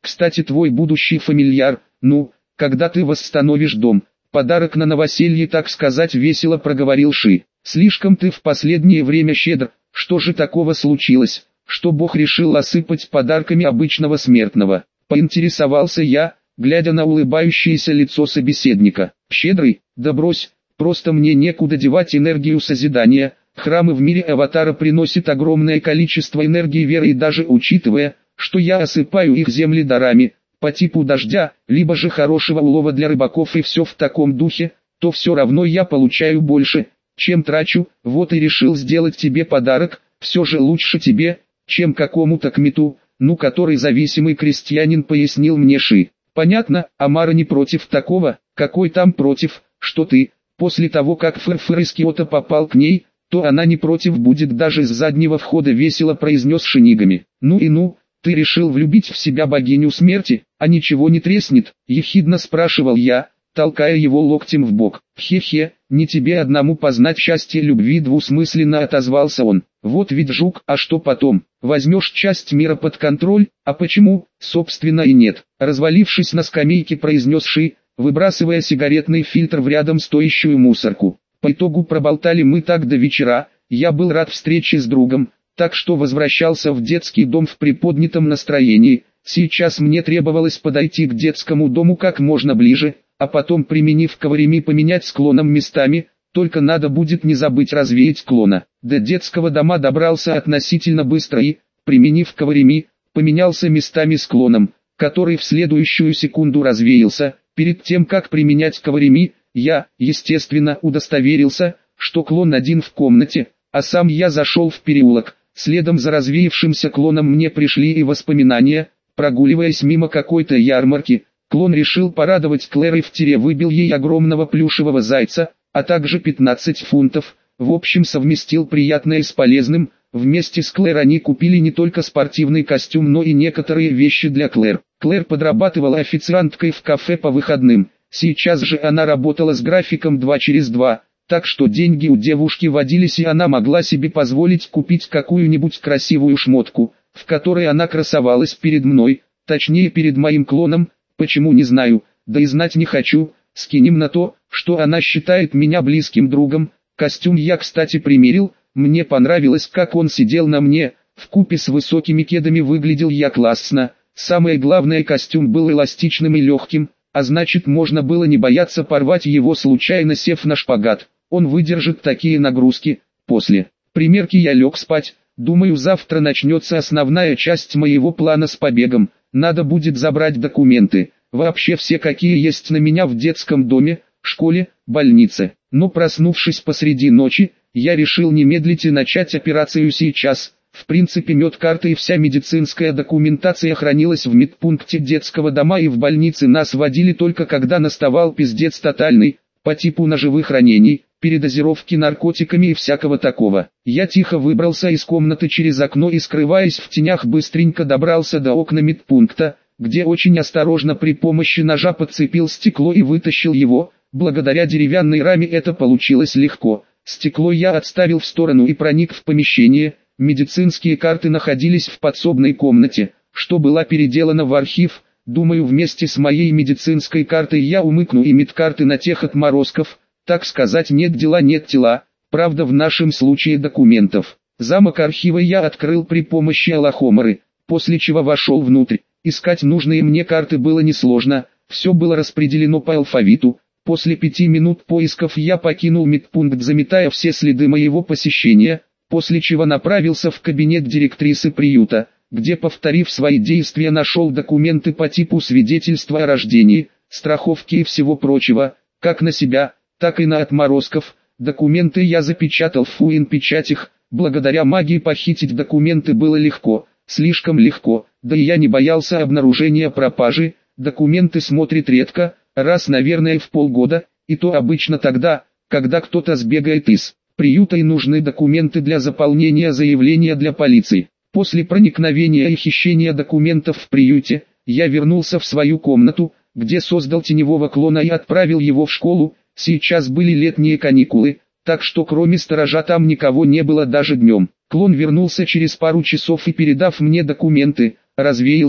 Кстати, твой будущий фамильяр, ну, когда ты восстановишь дом, подарок на новоселье, так сказать, весело проговорил Ши. Слишком ты в последнее время щедр, что же такого случилось, что Бог решил осыпать подарками обычного смертного? Поинтересовался я, глядя на улыбающееся лицо собеседника. Щедрый? Да брось, просто мне некуда девать энергию созидания. Храмы в мире Аватара приносят огромное количество энергии веры, и даже учитывая, что я осыпаю их земли дарами, по типу дождя, либо же хорошего улова для рыбаков и все в таком духе, то все равно я получаю больше, чем трачу. Вот и решил сделать тебе подарок, все же лучше тебе, чем какому-то кмету, ну который зависимый крестьянин, пояснил мне Ши. Понятно, Амара не против такого. Какой там против, что ты, после того как Фырфыр из Киото попал к ней, то она не против будет даже с заднего входа, весело произнес Шинигами. Ну и ну, ты решил влюбить в себя богиню смерти, а ничего не треснет, ехидно спрашивал я, толкая его локтем в бок. Хе-хе, не тебе одному познать счастье любви, двусмысленно отозвался он. Вот ведь жук, а что потом? Возьмешь часть мира под контроль, а почему, собственно и нет. Развалившись на скамейке, произнес Ши, выбрасывая сигаретный фильтр в рядом стоящую мусорку. По итогу проболтали мы так до вечера, я был рад встрече с другом, так что возвращался в детский дом в приподнятом настроении. Сейчас мне требовалось подойти к детскому дому как можно ближе, а потом, применив каварими, поменять с клоном местами, только надо будет не забыть развеять клона. До детского дома добрался относительно быстро и, применив каварими, поменялся местами с клоном, который в следующую секунду развеялся. Перед тем как применять каварими, я, естественно, удостоверился, что клон один в комнате, а сам я зашел в переулок. Следом за развеявшимся клоном мне пришли и воспоминания. Прогуливаясь мимо какой-то ярмарки, клон решил порадовать Клэр и в тире выбил ей огромного плюшевого зайца, а также 15 фунтов. В общем, совместил приятное с полезным. Вместе с Клэр они купили не только спортивный костюм, но и некоторые вещи для Клэр. Клэр подрабатывала официанткой в кафе по выходным. Сейчас же она работала с графиком 2 через 2, так что деньги у девушки водились, и она могла себе позволить купить какую-нибудь красивую шмотку, в которой она красовалась перед мной, точнее перед моим клоном. Почему, не знаю, да и знать не хочу. Скинем на то, что она считает меня близким другом. Костюм я, кстати, примерил, мне понравилось, как он сидел на мне, вкупе с высокими кедами выглядел я классно. Самое главное, костюм был эластичным и легким, а значит можно было не бояться порвать его, случайно сев на шпагат. Он выдержит такие нагрузки. После примерки я лег спать. Думаю, завтра начнется основная часть моего плана с побегом. Надо будет забрать документы, вообще все, какие есть на меня в детском доме, школе, больнице. Но проснувшись посреди ночи, я решил не медлить и начать операцию сейчас. В принципе, медкарта и вся медицинская документация хранилась в медпункте детского дома, и в больнице нас водили только когда наставал пиздец тотальный, по типу ножевых ранений, передозировки наркотиками и всякого такого. Я тихо выбрался из комнаты через окно и, скрываясь в тенях, быстренько добрался до окна медпункта, где очень осторожно при помощи ножа подцепил стекло и вытащил его. Благодаря деревянной раме это получилось легко. Стекло я отставил в сторону и проник в помещение. Медицинские карты находились в подсобной комнате, что была переделана в архив. Думаю, вместе с моей медицинской картой я умыкну и медкарты на тех отморозков. Так сказать, нет дела нет тела, правда в нашем случае документов. Замок архива я открыл при помощи Алахомары, после чего вошел внутрь. Искать нужные мне карты было несложно, все было распределено по алфавиту. После 5 минут поисков я покинул медпункт, заметая все следы моего посещения, после чего направился в кабинет директрисы приюта, где, повторив свои действия, нашел документы по типу свидетельства о рождении, страховки и всего прочего, как на себя, так и на отморозков. Документы я запечатал в фуин-печатях. Благодаря магии похитить документы было легко, слишком легко, да и я не боялся обнаружения пропажи. Документы смотрят редко, раз, наверное, в полгода, и то обычно тогда, когда кто-то сбегает из приюта и нужны документы для заполнения заявления для полиции. После проникновения и хищения документов в приюте, я вернулся в свою комнату, где создал теневого клона и отправил его в школу. Сейчас были летние каникулы, так что кроме сторожа там никого не было даже днем. Клон вернулся через пару часов и, передав мне документы, развеялся.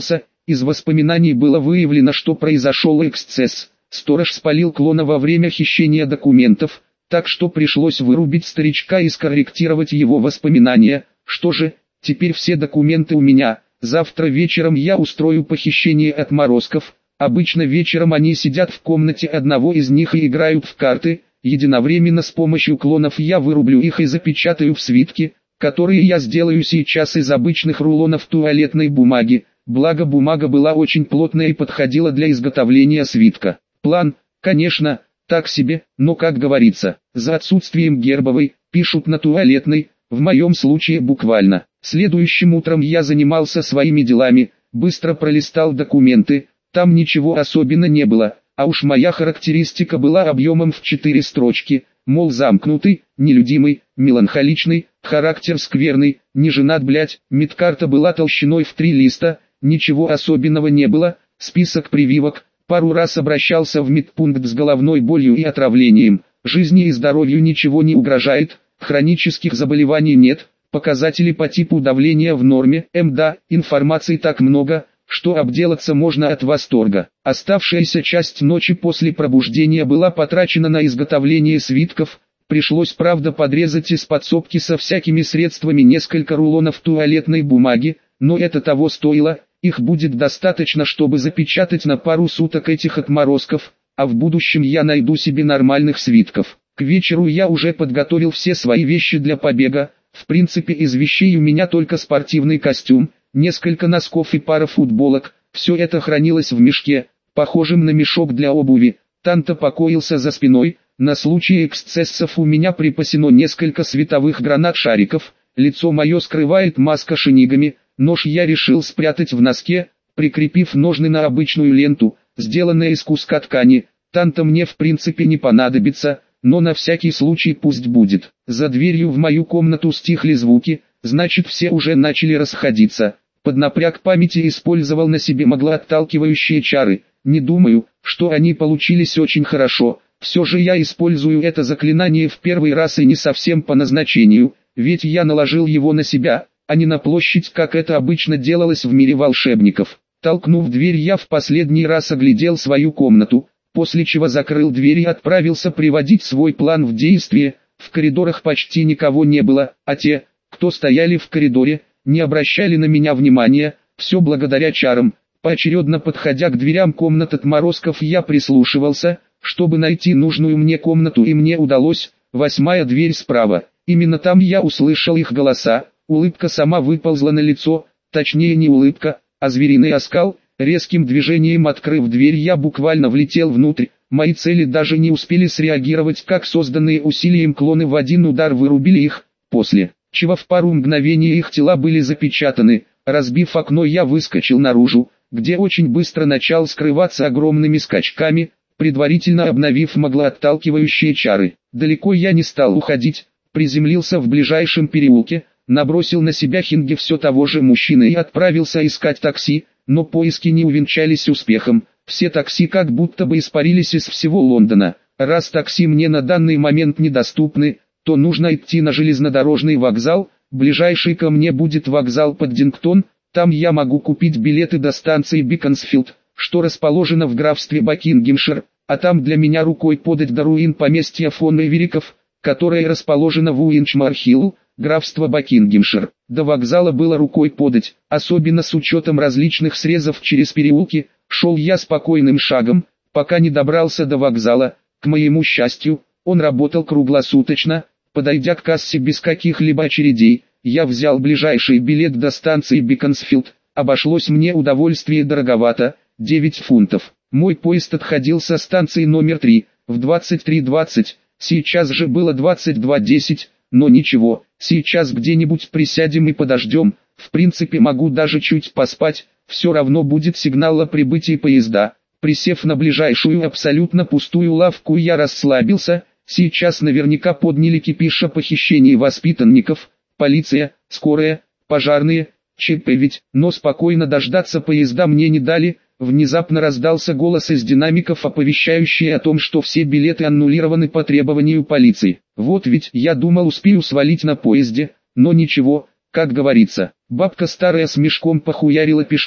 Из воспоминаний было выявлено, что произошел эксцесс. Сторож спалил клона во время хищения документов, так что пришлось вырубить старичка и скорректировать его воспоминания. Что же, теперь все документы у меня. Завтра вечером я устрою похищение отморозков. Обычно вечером они сидят в комнате одного из них и играют в карты. Единовременно с помощью клонов я вырублю их и запечатаю в свитки, которые я сделаю сейчас из обычных рулонов туалетной бумаги. Благо бумага была очень плотная и подходила для изготовления свитка. План, конечно, так себе, но, как говорится, за отсутствием гербовой, пишут на туалетной, в моем случае буквально. Следующим утром я занимался своими делами, быстро пролистал документы, там ничего особенно не было, а уж моя характеристика была объемом в 4 строчки, мол замкнутый, нелюдимый, меланхоличный, характер скверный, не женат блять, медкарта была толщиной в 3 листа, ничего особенного не было, список прививок. Пару раз обращался в медпункт с головной болью и отравлением. Жизни и здоровью ничего не угрожает, хронических заболеваний нет, показатели по типу давления в норме. Да, информации так много, что обделаться можно от восторга. Оставшаяся часть ночи после пробуждения была потрачена на изготовление свитков. Пришлось, правда, подрезать из подсобки со всякими средствами несколько рулонов туалетной бумаги, но это того стоило. Их будет достаточно, чтобы запечатать на пару суток этих отморозков, а в будущем я найду себе нормальных свитков. К вечеру я уже подготовил все свои вещи для побега. В принципе, из вещей у меня только спортивный костюм, несколько носков и пара футболок. Все это хранилось в мешке, похожем на мешок для обуви. Танто покоился за спиной. На случай эксцессов у меня припасено несколько световых гранат-шариков. Лицо мое скрывает маска шинигами. Нож я решил спрятать в носке, прикрепив ножны на обычную ленту, сделанную из куска ткани. Танто мне в принципе не понадобится, но на всякий случай пусть будет. За дверью в мою комнату стихли звуки, значит все уже начали расходиться. Под напряг памяти использовал на себе маглоотталкивающие чары. Не думаю, что они получились очень хорошо. Все же я использую это заклинание в первый раз и не совсем по назначению, ведь я наложил его на себя, а не на площадь, как это обычно делалось в мире волшебников. Толкнув дверь, я в последний раз оглядел свою комнату, после чего закрыл дверь и отправился приводить свой план в действие. В коридорах почти никого не было, а те, кто стояли в коридоре, не обращали на меня внимания, все благодаря чарам. Поочередно подходя к дверям комнат отморозков, я прислушивался, чтобы найти нужную мне комнату, и мне удалось. 8-я дверь справа. Именно там я услышал их голоса. Улыбка сама выползла на лицо, точнее не улыбка, а звериный оскал. Резким движением открыв дверь, я буквально влетел внутрь. Мои цели даже не успели среагировать, как созданные усилием клоны в один удар вырубили их, после чего в пару мгновений их тела были запечатаны. Разбив окно, я выскочил наружу, где очень быстро начал скрываться огромными скачками, предварительно обновив маглоотталкивающие чары. Далеко я не стал уходить, приземлился в ближайшем переулке, набросил на себя хинги все того же мужчины и отправился искать такси, но поиски не увенчались успехом. Все такси как будто бы испарились из всего Лондона. Раз такси мне на данный момент недоступны, то нужно идти на железнодорожный вокзал. Ближайший ко мне будет вокзал Паддингтон, там я могу купить билеты до станции Биконсфилд, что расположено в графстве Бакингемшир, а там для меня рукой подать до руин поместья фон Эвериков, которое расположено в Уинчмар-Хилл, графство Бакингемшир. До вокзала было рукой подать, особенно с учетом различных срезов через переулки. Шел я спокойным шагом, пока не добрался до вокзала. К моему счастью, он работал круглосуточно. Подойдя к кассе без каких-либо очередей, я взял ближайший билет до станции Биконсфилд. Обошлось мне удовольствие дороговато, 9 фунтов. Мой поезд отходил со станции номер 3, в 23:20, сейчас же было 22:10, но ничего, сейчас где-нибудь присядем и подождем, в принципе могу даже чуть поспать, все равно будет сигнал о прибытии поезда. Присев на ближайшую абсолютно пустую лавку, я расслабился. Сейчас наверняка подняли кипиш о похищении воспитанников, полиция, скорая, пожарные, ЧП ведь, но спокойно дождаться поезда мне не дали. Внезапно раздался голос из динамиков, оповещающий о том, что все билеты аннулированы по требованию полиции. Вот ведь я думал, успею свалить на поезде, но ничего, как говорится, бабка старая с мешком похуярила пешком.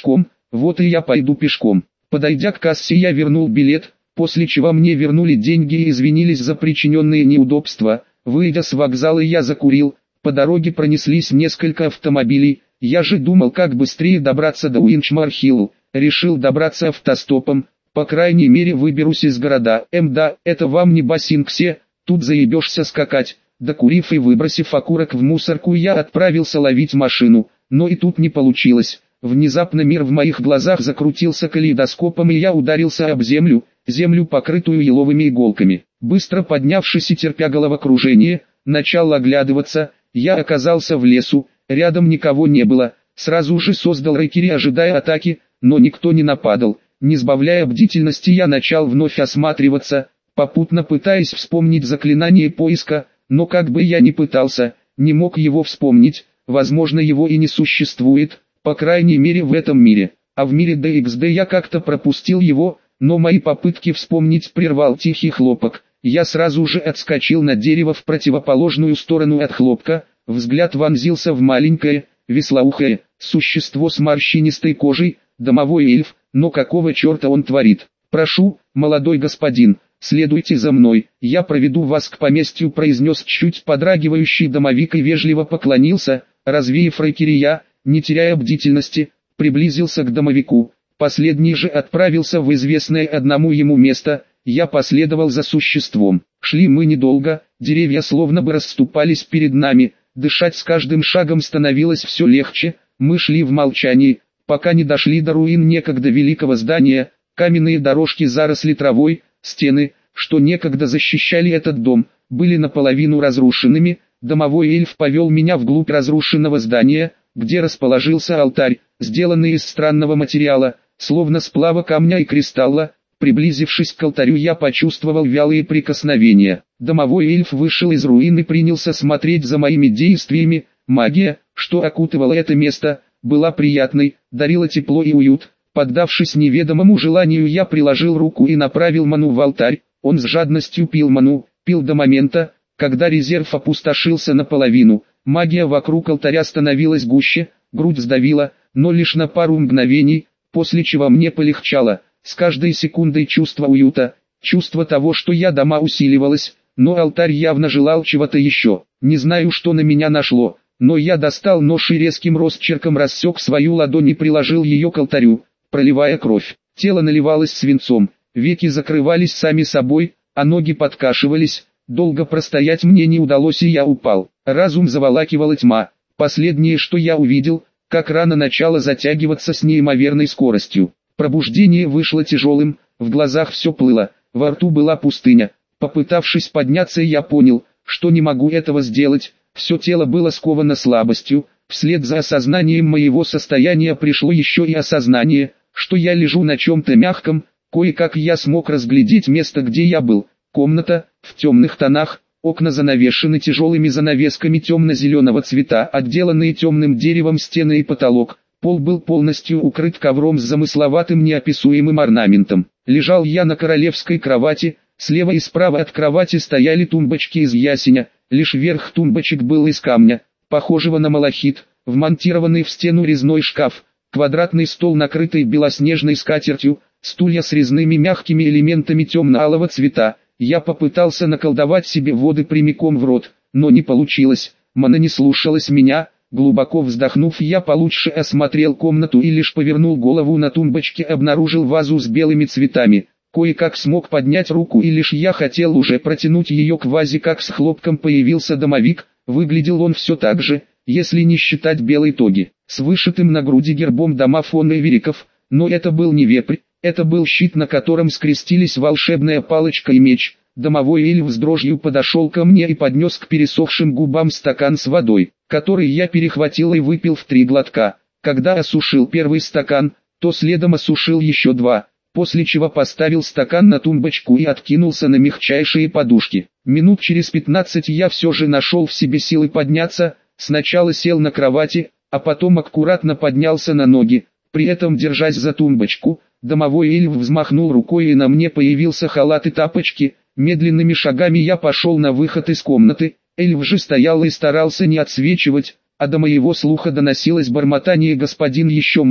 вот и я пойду пешком. Подойдя к кассе, я вернул билет, после чего мне вернули деньги и извинились за причиненные неудобства. Выйдя с вокзала, я закурил. По дороге пронеслись несколько автомобилей. Я же думал, как быстрее добраться до Уинчмар-Хилл. Решил добраться автостопом. По крайней мере выберусь из города. Да, это вам не Бассингсе, тут заебешься скакать. Докурив и выбросив окурок в мусорку, я отправился ловить машину. Но и тут не получилось. Внезапно мир в моих глазах закрутился калейдоскопом, и я ударился об землю, покрытую еловыми иголками. Быстро поднявшись и терпя головокружение, начал оглядываться. Я оказался в лесу, рядом никого не было. Сразу же создал рейкери, ожидая атаки, но никто не нападал. Не сбавляя бдительности, я начал вновь осматриваться, попутно пытаясь вспомнить заклинание поиска, но как бы я ни пытался, не мог его вспомнить. Возможно, его и не существует, по крайней мере в этом мире. А в мире DXD я как-то пропустил его, но мои попытки вспомнить прервал тихий хлопок. Я сразу же отскочил на дерево в противоположную сторону от хлопка. Взгляд вонзился в маленькое, веслоухое существо с морщинистой кожей, домовой эльф. Но какого черта он творит? «Прошу, молодой господин, следуйте за мной, я проведу вас к поместью», произнес чуть подрагивающий домовик и вежливо поклонился. Развеяв рейкери, я, не теряя бдительности, приблизился к домовику. Последний же отправился в известное одному ему место. Я последовал за существом. Шли мы недолго, деревья словно бы расступались перед нами, дышать с каждым шагом становилось все легче. Мы шли в молчании, пока не дошли до руин некогда великого здания. Каменные дорожки заросли травой, стены, что некогда защищали этот дом, были наполовину разрушенными. Домовой эльф повел меня вглубь разрушенного здания, где расположился алтарь, сделанный из странного материала, словно сплава камня и кристалла. Приблизившись к алтарю, я почувствовал вялые прикосновения. Домовой эльф вышел из руин и принялся смотреть за моими действиями. Магия, что окутывала это место, была приятной, дарила тепло и уют. Поддавшись неведомому желанию, я приложил руку и направил ману в алтарь. Он с жадностью пил ману, пил до момента, когда резерв опустошился наполовину. Магия вокруг алтаря становилась гуще, грудь сдавила, но лишь на пару мгновений, после чего мне полегчало. С каждой секундой чувство уюта, чувство того, что я дома, усиливалось, но алтарь явно желал чего-то еще. Не знаю, что на меня нашло, но я достал нож и резким росчерком рассек свою ладонь и приложил ее к алтарю, проливая кровь. Тело наливалось свинцом, веки закрывались сами собой, а ноги подкашивались. Долго простоять мне не удалось, и я упал. Разум заволакивала тьма. Последнее, что я увидел, как рана начала затягиваться с неимоверной скоростью. Пробуждение вышло тяжелым, в глазах все плыло, во рту была пустыня. Попытавшись подняться, я понял, что не могу этого сделать. Все тело было сковано слабостью. Вслед за осознанием моего состояния пришло еще и осознание, что я лежу на чем-то мягком. Кое-как я смог разглядеть место, где я был. Комната, в темных тонах, окна занавешены тяжелыми занавесками темно-зеленого цвета, отделанные темным деревом стены и потолок. Пол был полностью укрыт ковром с замысловатым неописуемым орнаментом. Лежал я на королевской кровати, слева и справа от кровати стояли тумбочки из ясеня, лишь верх тумбочек был из камня, похожего на малахит, вмонтированный в стену резной шкаф, квадратный стол, накрытый белоснежной скатертью, стулья с резными мягкими элементами темно-алого цвета. Я попытался наколдовать себе воды прямиком в рот, но не получилось, мана не слушалась меня. Глубоко вздохнув, я получше осмотрел комнату и лишь повернул голову на тумбочке, обнаружил вазу с белыми цветами. Кое-как смог поднять руку, и лишь я хотел уже протянуть ее к вазе, как с хлопком появился домовик. Выглядел он все так же, если не считать белой тоги, с вышитым на груди гербом дома фон Эвериков, но это был не вепрь. Это был щит, на котором скрестились волшебная палочка и меч. Домовой эльф с дрожью подошел ко мне и поднес к пересохшим губам стакан с водой, который я перехватил и выпил в 3 глотка. Когда осушил первый стакан, то следом осушил еще 2, после чего поставил стакан на тумбочку и откинулся на мягчайшие подушки. Минут через 15 я все же нашел в себе силы подняться. Сначала сел на кровати, а потом аккуратно поднялся на ноги, при этом держась за тумбочку. Домовой эльф взмахнул рукой, и на мне появился халат и тапочки. Медленными шагами я пошел на выход из комнаты. Эльф же стоял и старался не отсвечивать, а до моего слуха доносилось бормотание: «Господин еще мал,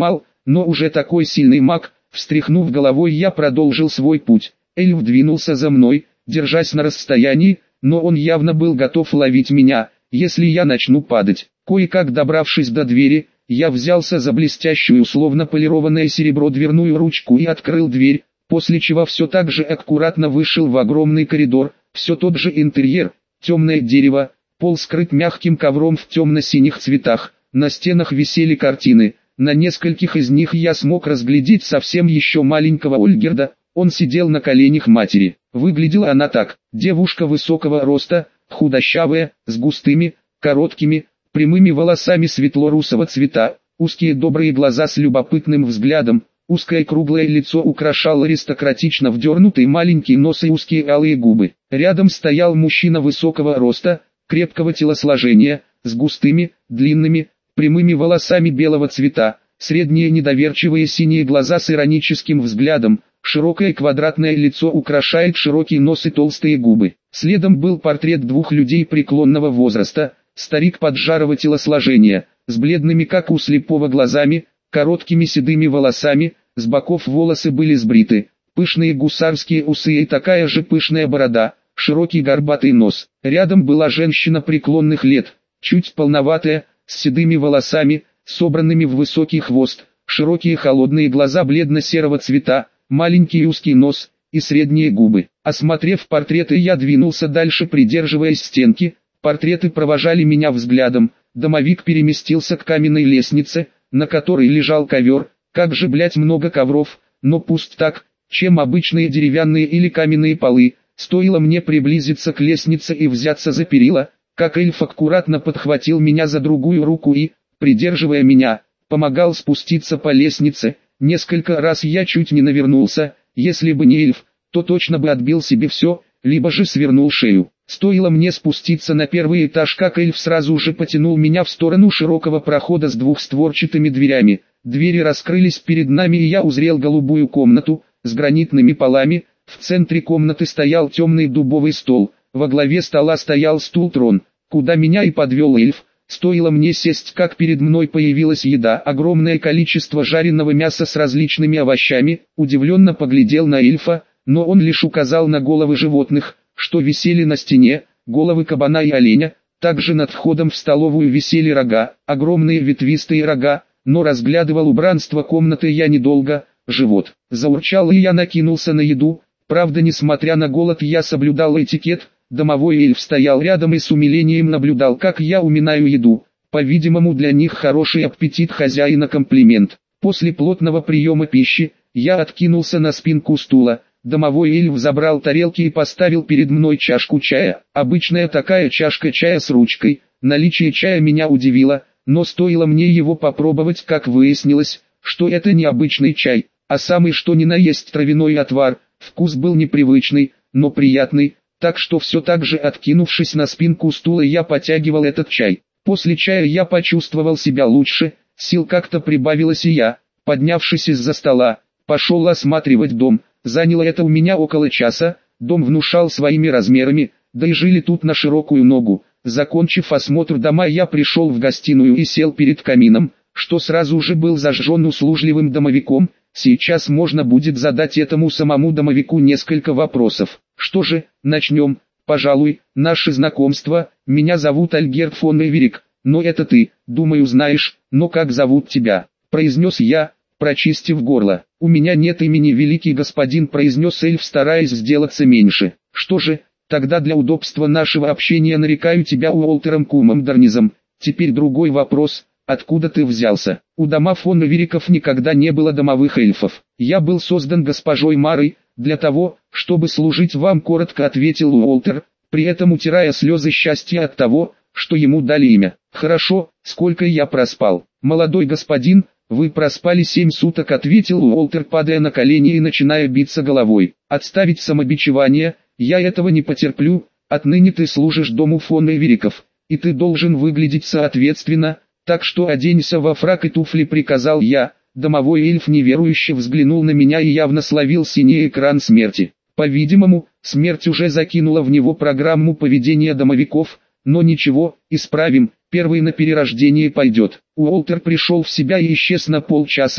но уже такой сильный маг. Встряхнув головой, я продолжил свой путь. Эльф двинулся за мной, держась на расстоянии, но он явно был готов ловить меня, если я начну падать. Кое-как добравшись до двери, я взялся за блестящую словно полированное серебро дверную ручку и открыл дверь, после чего все так же аккуратно вышел в огромный коридор, все тот же интерьер, темное дерево, пол скрыт мягким ковром в темно-синих цветах, на стенах висели картины, на нескольких из них я смог разглядеть совсем еще маленького Ольгерда, он сидел на коленях матери. Выглядела она так: девушка высокого роста, худощавая, с густыми, короткими, прямыми волосами светло-русого цвета, узкие добрые глаза с любопытным взглядом, узкое круглое лицо украшал аристократично вдернутый маленький нос и узкие алые губы. Рядом стоял мужчина высокого роста, крепкого телосложения, с густыми, длинными, прямыми волосами белого цвета, средние недоверчивые синие глаза с ироническим взглядом, широкое квадратное лицо украшает широкий нос и толстые губы. Следом был портрет двух людей преклонного возраста, старик поджарого телосложения, с бледными как у слепого глазами, короткими седыми волосами, с боков волосы были сбриты, пышные гусарские усы и такая же пышная борода, широкий горбатый нос. Рядом была женщина преклонных лет, чуть полноватая, с седыми волосами, собранными в высокий хвост, широкие холодные глаза бледно-серого цвета, маленький узкий нос и средние губы. Осмотрев портреты, я двинулся дальше, придерживаясь стенки. Портреты провожали меня взглядом. Домовик переместился к каменной лестнице, на которой лежал ковер. Как же, блять, много ковров, но пусть так, чем обычные деревянные или каменные полы. Стоило мне приблизиться к лестнице и взяться за перила, как эльф аккуратно подхватил меня за другую руку и, придерживая меня, помогал спуститься по лестнице. Несколько раз я чуть не навернулся, если бы не эльф, то точно бы отбил себе все, либо же свернул шею. Стоило мне спуститься на первый этаж, как эльф сразу же потянул меня в сторону широкого прохода с двухстворчатыми дверями. Двери раскрылись перед нами, и я узрел голубую комнату, с гранитными полами. В центре комнаты стоял темный дубовый стол, во главе стола стоял стул-трон, куда меня и подвел эльф. Стоило мне сесть, как перед мной появилась еда, огромное количество жареного мяса с различными овощами. Удивленно поглядел на эльфа, но он лишь указал на головы животных, что висели на стене, головы кабана и оленя. Также над входом в столовую висели рога, огромные ветвистые рога, но разглядывал убранство комнаты я недолго. Живот заурчал, и я накинулся на еду. Правда, несмотря на голод, я соблюдал этикет. Домовой эльф стоял рядом и с умилением наблюдал, как я уминаю еду. По-видимому, для них хороший аппетит хозяина комплимент. После плотного приема пищи, я откинулся на спинку стула. Домовой эльф забрал тарелки и поставил перед мной чашку чая. Обычная такая чашка чая с ручкой. Наличие чая меня удивило, но стоило мне его попробовать, как выяснилось, что это не обычный чай, а самый что ни на есть травяной отвар. Вкус был непривычный, но приятный. Так что все так же, откинувшись на спинку стула, я потягивал этот чай. После чая я почувствовал себя лучше, сил как-то прибавилось, и я, поднявшись из-за стола, пошел осматривать дом. Заняло это у меня около часа. Дом внушал своими размерами, да и жили тут на широкую ногу. Закончив осмотр дома, я пришел в гостиную и сел перед камином, что сразу же был зажжен услужливым домовиком. Сейчас можно будет задать этому самому домовику несколько вопросов. Что же, начнем, пожалуй, наше знакомство. Меня зовут Ольгерд фон Эверик, но это ты, думаю, знаешь, но как зовут тебя? Произнес я, прочистив горло. У меня нет имени, великий господин, произнес эльф, стараясь сделаться меньше. Что же, тогда для удобства нашего общения нарекаю тебя Уолтером Кумом Дарнизом. Теперь другой вопрос. Откуда ты взялся? У дома фон Эвериков никогда не было домовых эльфов. Я был создан госпожой Марой, для того, чтобы служить вам, коротко ответил Уолтер, при этом утирая слезы счастья от того, что ему дали имя. Хорошо, сколько я проспал? Молодой господин, вы проспали 7 суток, ответил Уолтер, падая на колени и начиная биться головой. Отставить самобичевание, я этого не потерплю. Отныне ты служишь дому фон Эвериков, и ты должен выглядеть соответственно. Так что оденься во фрак и туфли, приказал я. Домовой эльф неверующе взглянул на меня и явно словил синий экран смерти. По-видимому, смерть уже закинула в него программу поведения домовиков, но ничего, исправим, первый на перерождение пойдет. Уолтер пришел в себя и исчез на полчаса,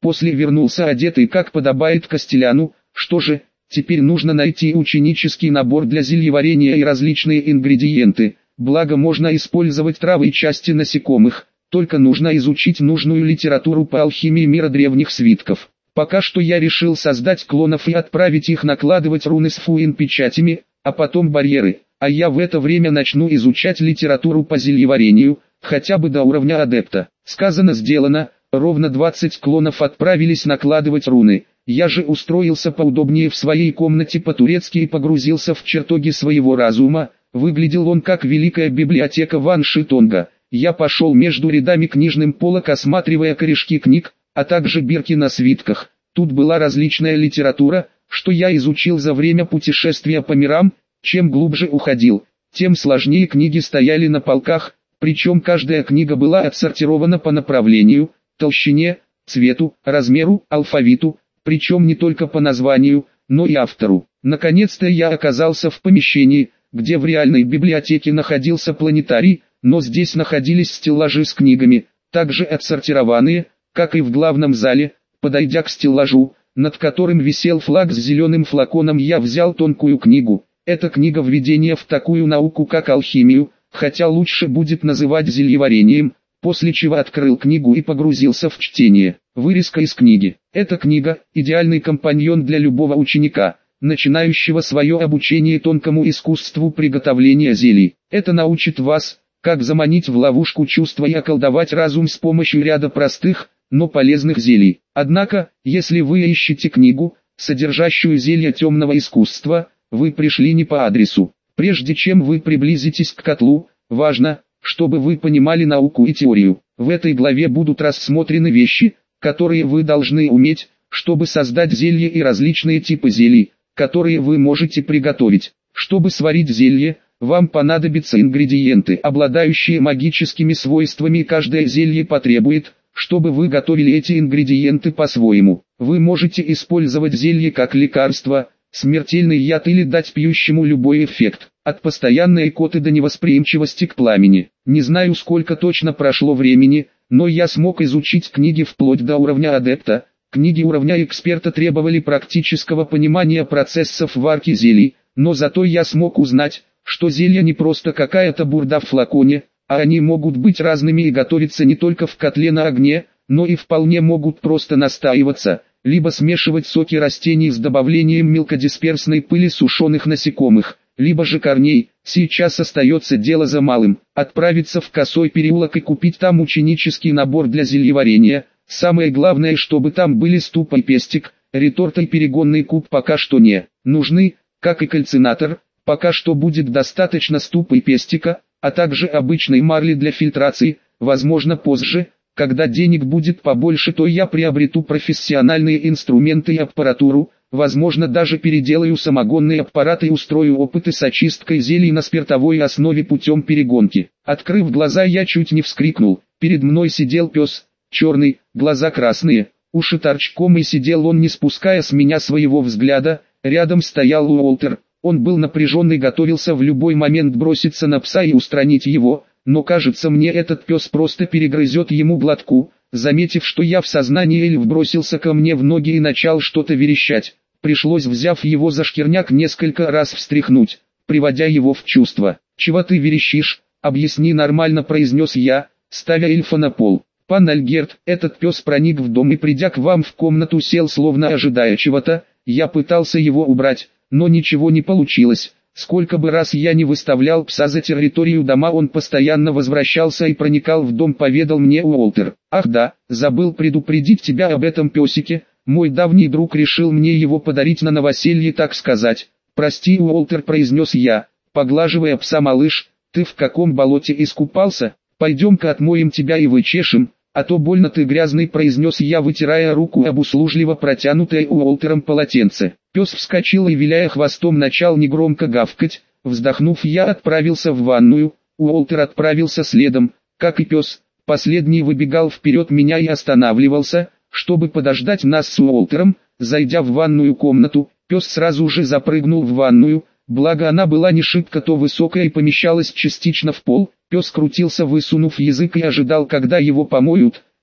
После вернулся одетый как подобает костеляну. Что же, теперь нужно найти ученический набор для зельеварения и различные ингредиенты. Благо можно использовать травы и части насекомых, только нужно изучить нужную литературу по алхимии мира древних свитков. Пока что я решил создать клонов и отправить их накладывать руны с фуин-печатями, а потом барьеры, а я в это время начну изучать литературу по зельеварению, хотя бы до уровня адепта. Сказано сделано, ровно 20 клонов отправились накладывать руны. Я же устроился поудобнее в своей комнате по-турецки и погрузился в чертоги своего разума. Выглядел он как великая библиотека Ван Шитонга. Я пошел между рядами книжным полок, осматривая корешки книг, а также бирки на свитках. Тут была различная литература, что я изучил за время путешествия по мирам. Чем глубже уходил, тем сложнее книги стояли на полках, причем каждая книга была отсортирована по направлению, толщине, цвету, размеру, алфавиту, причем не только по названию, но и автору. Наконец-то я оказался в помещении, где в реальной библиотеке находился планетарий, но здесь находились стеллажи с книгами, также отсортированные, как и в главном зале. Подойдя к стеллажу, над которым висел флаг с зеленым флаконом, я взял тонкую книгу. Это книга введения в такую науку, как алхимию, хотя лучше будет называть зельеварением, после чего открыл книгу и погрузился в чтение. Вырезка из книги. Эта книга – идеальный компаньон для любого ученика, начинающего свое обучение тонкому искусству приготовления зелий. Это научит вас, как заманить в ловушку чувства и околдовать разум с помощью ряда простых, но полезных зелий. Однако, если вы ищете книгу, содержащую зелья темного искусства, вы пришли не по адресу. Прежде чем вы приблизитесь к котлу, важно, чтобы вы понимали науку и теорию. В этой главе будут рассмотрены вещи, которые вы должны уметь, чтобы создать зелье и различные типы зелий, которые вы можете приготовить. Чтобы сварить зелье, вам понадобятся ингредиенты, обладающие магическими свойствами, и каждое зелье потребует, чтобы вы готовили эти ингредиенты по-своему. Вы можете использовать зелье как лекарство, смертельный яд или дать пьющему любой эффект, от постоянной икоты до невосприимчивости к пламени. Не знаю, сколько точно прошло времени, но я смог изучить книги вплоть до уровня адепта. Книги уровня эксперта требовали практического понимания процессов варки зелий, но зато я смог узнать, что зелья не просто какая-то бурда в флаконе, а они могут быть разными и готовиться не только в котле на огне, но и вполне могут просто настаиваться, либо смешивать соки растений с добавлением мелкодисперсной пыли сушеных насекомых, либо же корней. Сейчас остается дело за малым – отправиться в Косой переулок и купить там ученический набор для зельеварения. Самое главное, чтобы там были ступа и пестик, реторта и перегонный куб пока что не нужны, как и кальцинатор. Пока что будет достаточно ступа и пестика, а также обычной марли для фильтрации. Возможно, позже, когда денег будет побольше, то я приобрету профессиональные инструменты и аппаратуру, возможно, даже переделаю самогонные аппараты и устрою опыты с очисткой зелий на спиртовой основе путем перегонки. Открыв глаза, я чуть не вскрикнул. Перед мной сидел пес, черный, глаза красные, уши торчком, и сидел он, не спуская с меня своего взгляда. Рядом стоял Уолтер. Он был напряженный, готовился в любой момент броситься на пса и устранить его, но кажется мне, этот пес просто перегрызет ему глотку. Заметив, что я в сознании, эльф бросился ко мне в ноги и начал что-то верещать. Пришлось, взяв его за шкирняк, несколько раз встряхнуть, приводя его в чувство. «Чего ты верещишь? Объясни нормально», — произнес я, ставя эльфа на пол. «Пан Альгерт, этот пес проник в дом и, придя к вам в комнату, сел, словно ожидая чего-то. Я пытался его убрать, но ничего не получилось. Сколько бы раз я не выставлял пса за территорию дома, он постоянно возвращался и проникал в дом», — поведал мне Уолтер. «Ах да, забыл предупредить тебя об этом песике. Мой давний друг решил мне его подарить на новоселье, так сказать». «Прости, Уолтер», — произнес я, поглаживая пса. «Малыш, ты в каком болоте искупался? Пойдем-ка отмоем тебя и вычешем, а то больно ты грязный», — произнес я, вытирая руку об услужливо протянутое Уолтером полотенце. Пес вскочил и, виляя хвостом, начал негромко гавкать. Вздохнув, я отправился в ванную. Уолтер отправился следом, как и пес. Последний выбегал вперед меня и останавливался, чтобы подождать нас с Уолтером. Зайдя в ванную комнату, пес сразу же запрыгнул в ванную, благо она была не шибко-то высокая и помещалась частично в пол. Пес крутился, высунув язык, и ожидал, когда его помоют.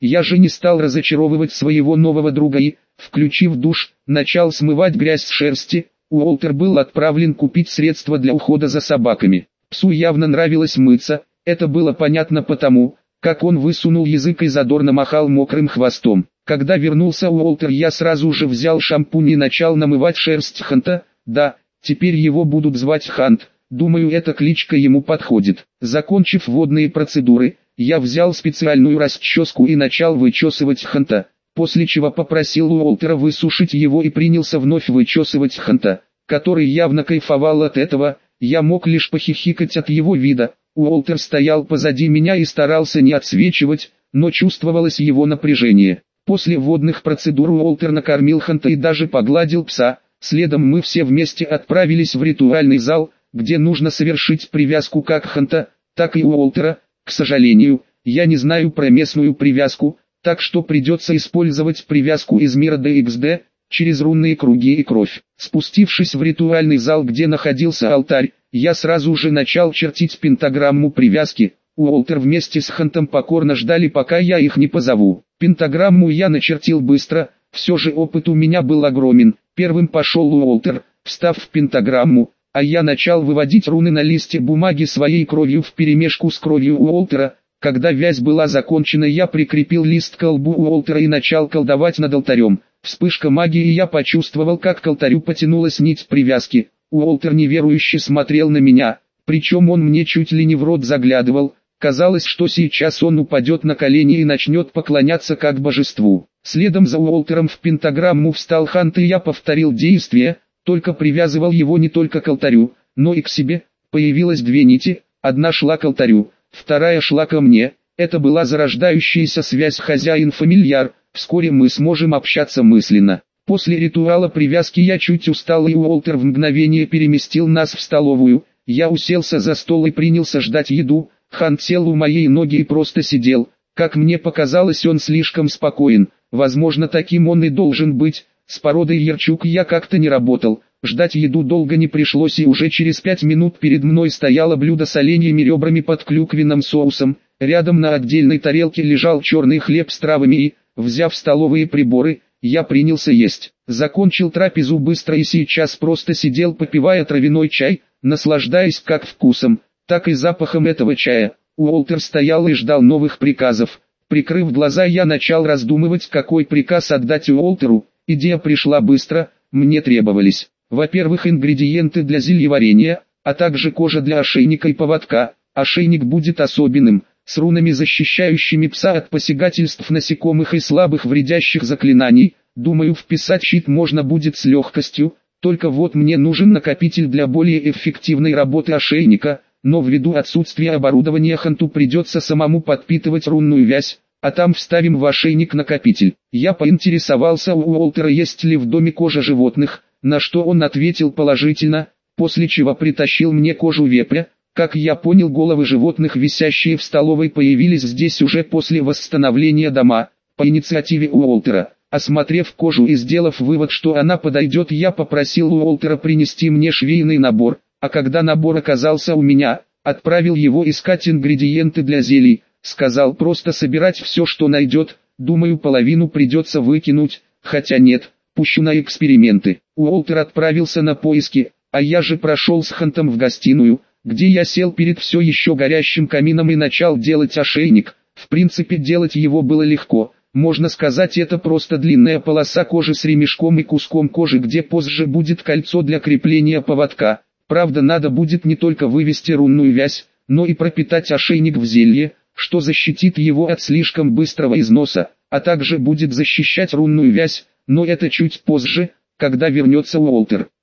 Я же не стал разочаровывать своего нового друга и, включив душ, начал смывать грязь с шерсти. Уолтер был отправлен купить средства для ухода за собаками. Псу явно нравилось мыться, это было понятно потому, как он высунул язык и задорно махал мокрым хвостом. Когда вернулся Уолтер, я сразу же взял шампунь и начал намывать шерсть Ханта. Да, теперь его будут звать Хант, думаю, эта кличка ему подходит. Закончив водные процедуры, я взял специальную расческу и начал вычесывать Ханта, после чего попросил Уолтера высушить его и принялся вновь вычесывать Ханта, который явно кайфовал от этого. Я мог лишь похихикать от его вида. Уолтер стоял позади меня и старался не отсвечивать, но чувствовалось его напряжение. После водных процедур Уолтер накормил Ханта и даже погладил пса. Следом мы все вместе отправились в ритуальный зал, где нужно совершить привязку как Ханта, так и Уолтера. К сожалению, я не знаю про местную привязку, так что придется использовать привязку из мира DXD, через рунные круги и кровь. Спустившись в ритуальный зал, где находился алтарь, я сразу же начал чертить пентаграмму привязки. Уолтер вместе с Хантом покорно ждали, пока я их не позову. Пентаграмму я начертил быстро, все же опыт у меня был огромен. Первым пошел Уолтер, встав в пентаграмму, а я начал выводить руны на листе бумаги своей кровью вперемешку с кровью Уолтера. Когда вязь была закончена, я прикрепил лист к лбу Уолтера и начал колдовать над алтарем. Вспышка магии, и я почувствовал, как к алтарю потянулась нить привязки. Уолтер неверующе смотрел на меня, причем он мне чуть ли не в рот заглядывал. Казалось, что сейчас он упадет на колени и начнет поклоняться как божеству. Следом за Уолтером в пентаграмму встал Хант, и я повторил действие, только привязывал его не только к алтарю, но и к себе. Появилось две нити, одна шла к алтарю, вторая шла ко мне. Это была зарождающаяся связь хозяин-фамильяр. Вскоре мы сможем общаться мысленно. После ритуала привязки я чуть устал, и Уолтер в мгновение переместил нас в столовую. Я уселся за стол и принялся ждать еду. Хант сел у моей ноги и просто сидел. Как мне показалось, он слишком спокоен. Возможно, таким он и должен быть. С породой Ярчук я как-то не работал. Ждать еду долго не пришлось, и уже через 5 минут перед мной стояло блюдо с оленьими ребрами под клюквенным соусом. Рядом на отдельной тарелке лежал черный хлеб с травами и, взяв столовые приборы, я принялся есть. Закончил трапезу быстро и сейчас просто сидел, попивая травяной чай, наслаждаясь как вкусом, так и запахом этого чая. Уолтер стоял и ждал новых приказов. Прикрыв глаза, я начал раздумывать, какой приказ отдать Уолтеру. Идея пришла быстро. Мне требовались, во-первых, ингредиенты для зельеварения, а также кожа для ошейника и поводка. Ошейник будет особенным, с рунами, защищающими пса от посягательств насекомых и слабых вредящих заклинаний. Думаю, вписать щит можно будет с легкостью, только вот мне нужен накопитель для более эффективной работы ошейника, но ввиду отсутствия оборудования Ханту придется самому подпитывать рунную вязь, а там вставим в ошейник накопитель. Я поинтересовался у Уолтера, есть ли в доме кожа животных, на что он ответил положительно, после чего притащил мне кожу вепря. Как я понял, головы животных, висящие в столовой, появились здесь уже после восстановления дома, по инициативе Уолтера. Осмотрев кожу и сделав вывод, что она подойдет, я попросил Уолтера принести мне швейный набор, а когда набор оказался у меня, отправил его искать ингредиенты для зелий. Сказал просто собирать все, что найдет. Думаю, половину придется выкинуть, хотя нет, пущу на эксперименты. Уолтер отправился на поиски, а я же прошел с Хантом в гостиную, где я сел перед все еще горящим камином и начал делать ошейник. В принципе, делать его было легко. Можно сказать, это просто длинная полоса кожи с ремешком и куском кожи, где позже будет кольцо для крепления поводка. Правда, надо будет не только вывести рунную вязь, но и пропитать ошейник в зелье, что защитит его от слишком быстрого износа, а также будет защищать рунную вязь, но это чуть позже, когда вернется Уолтер.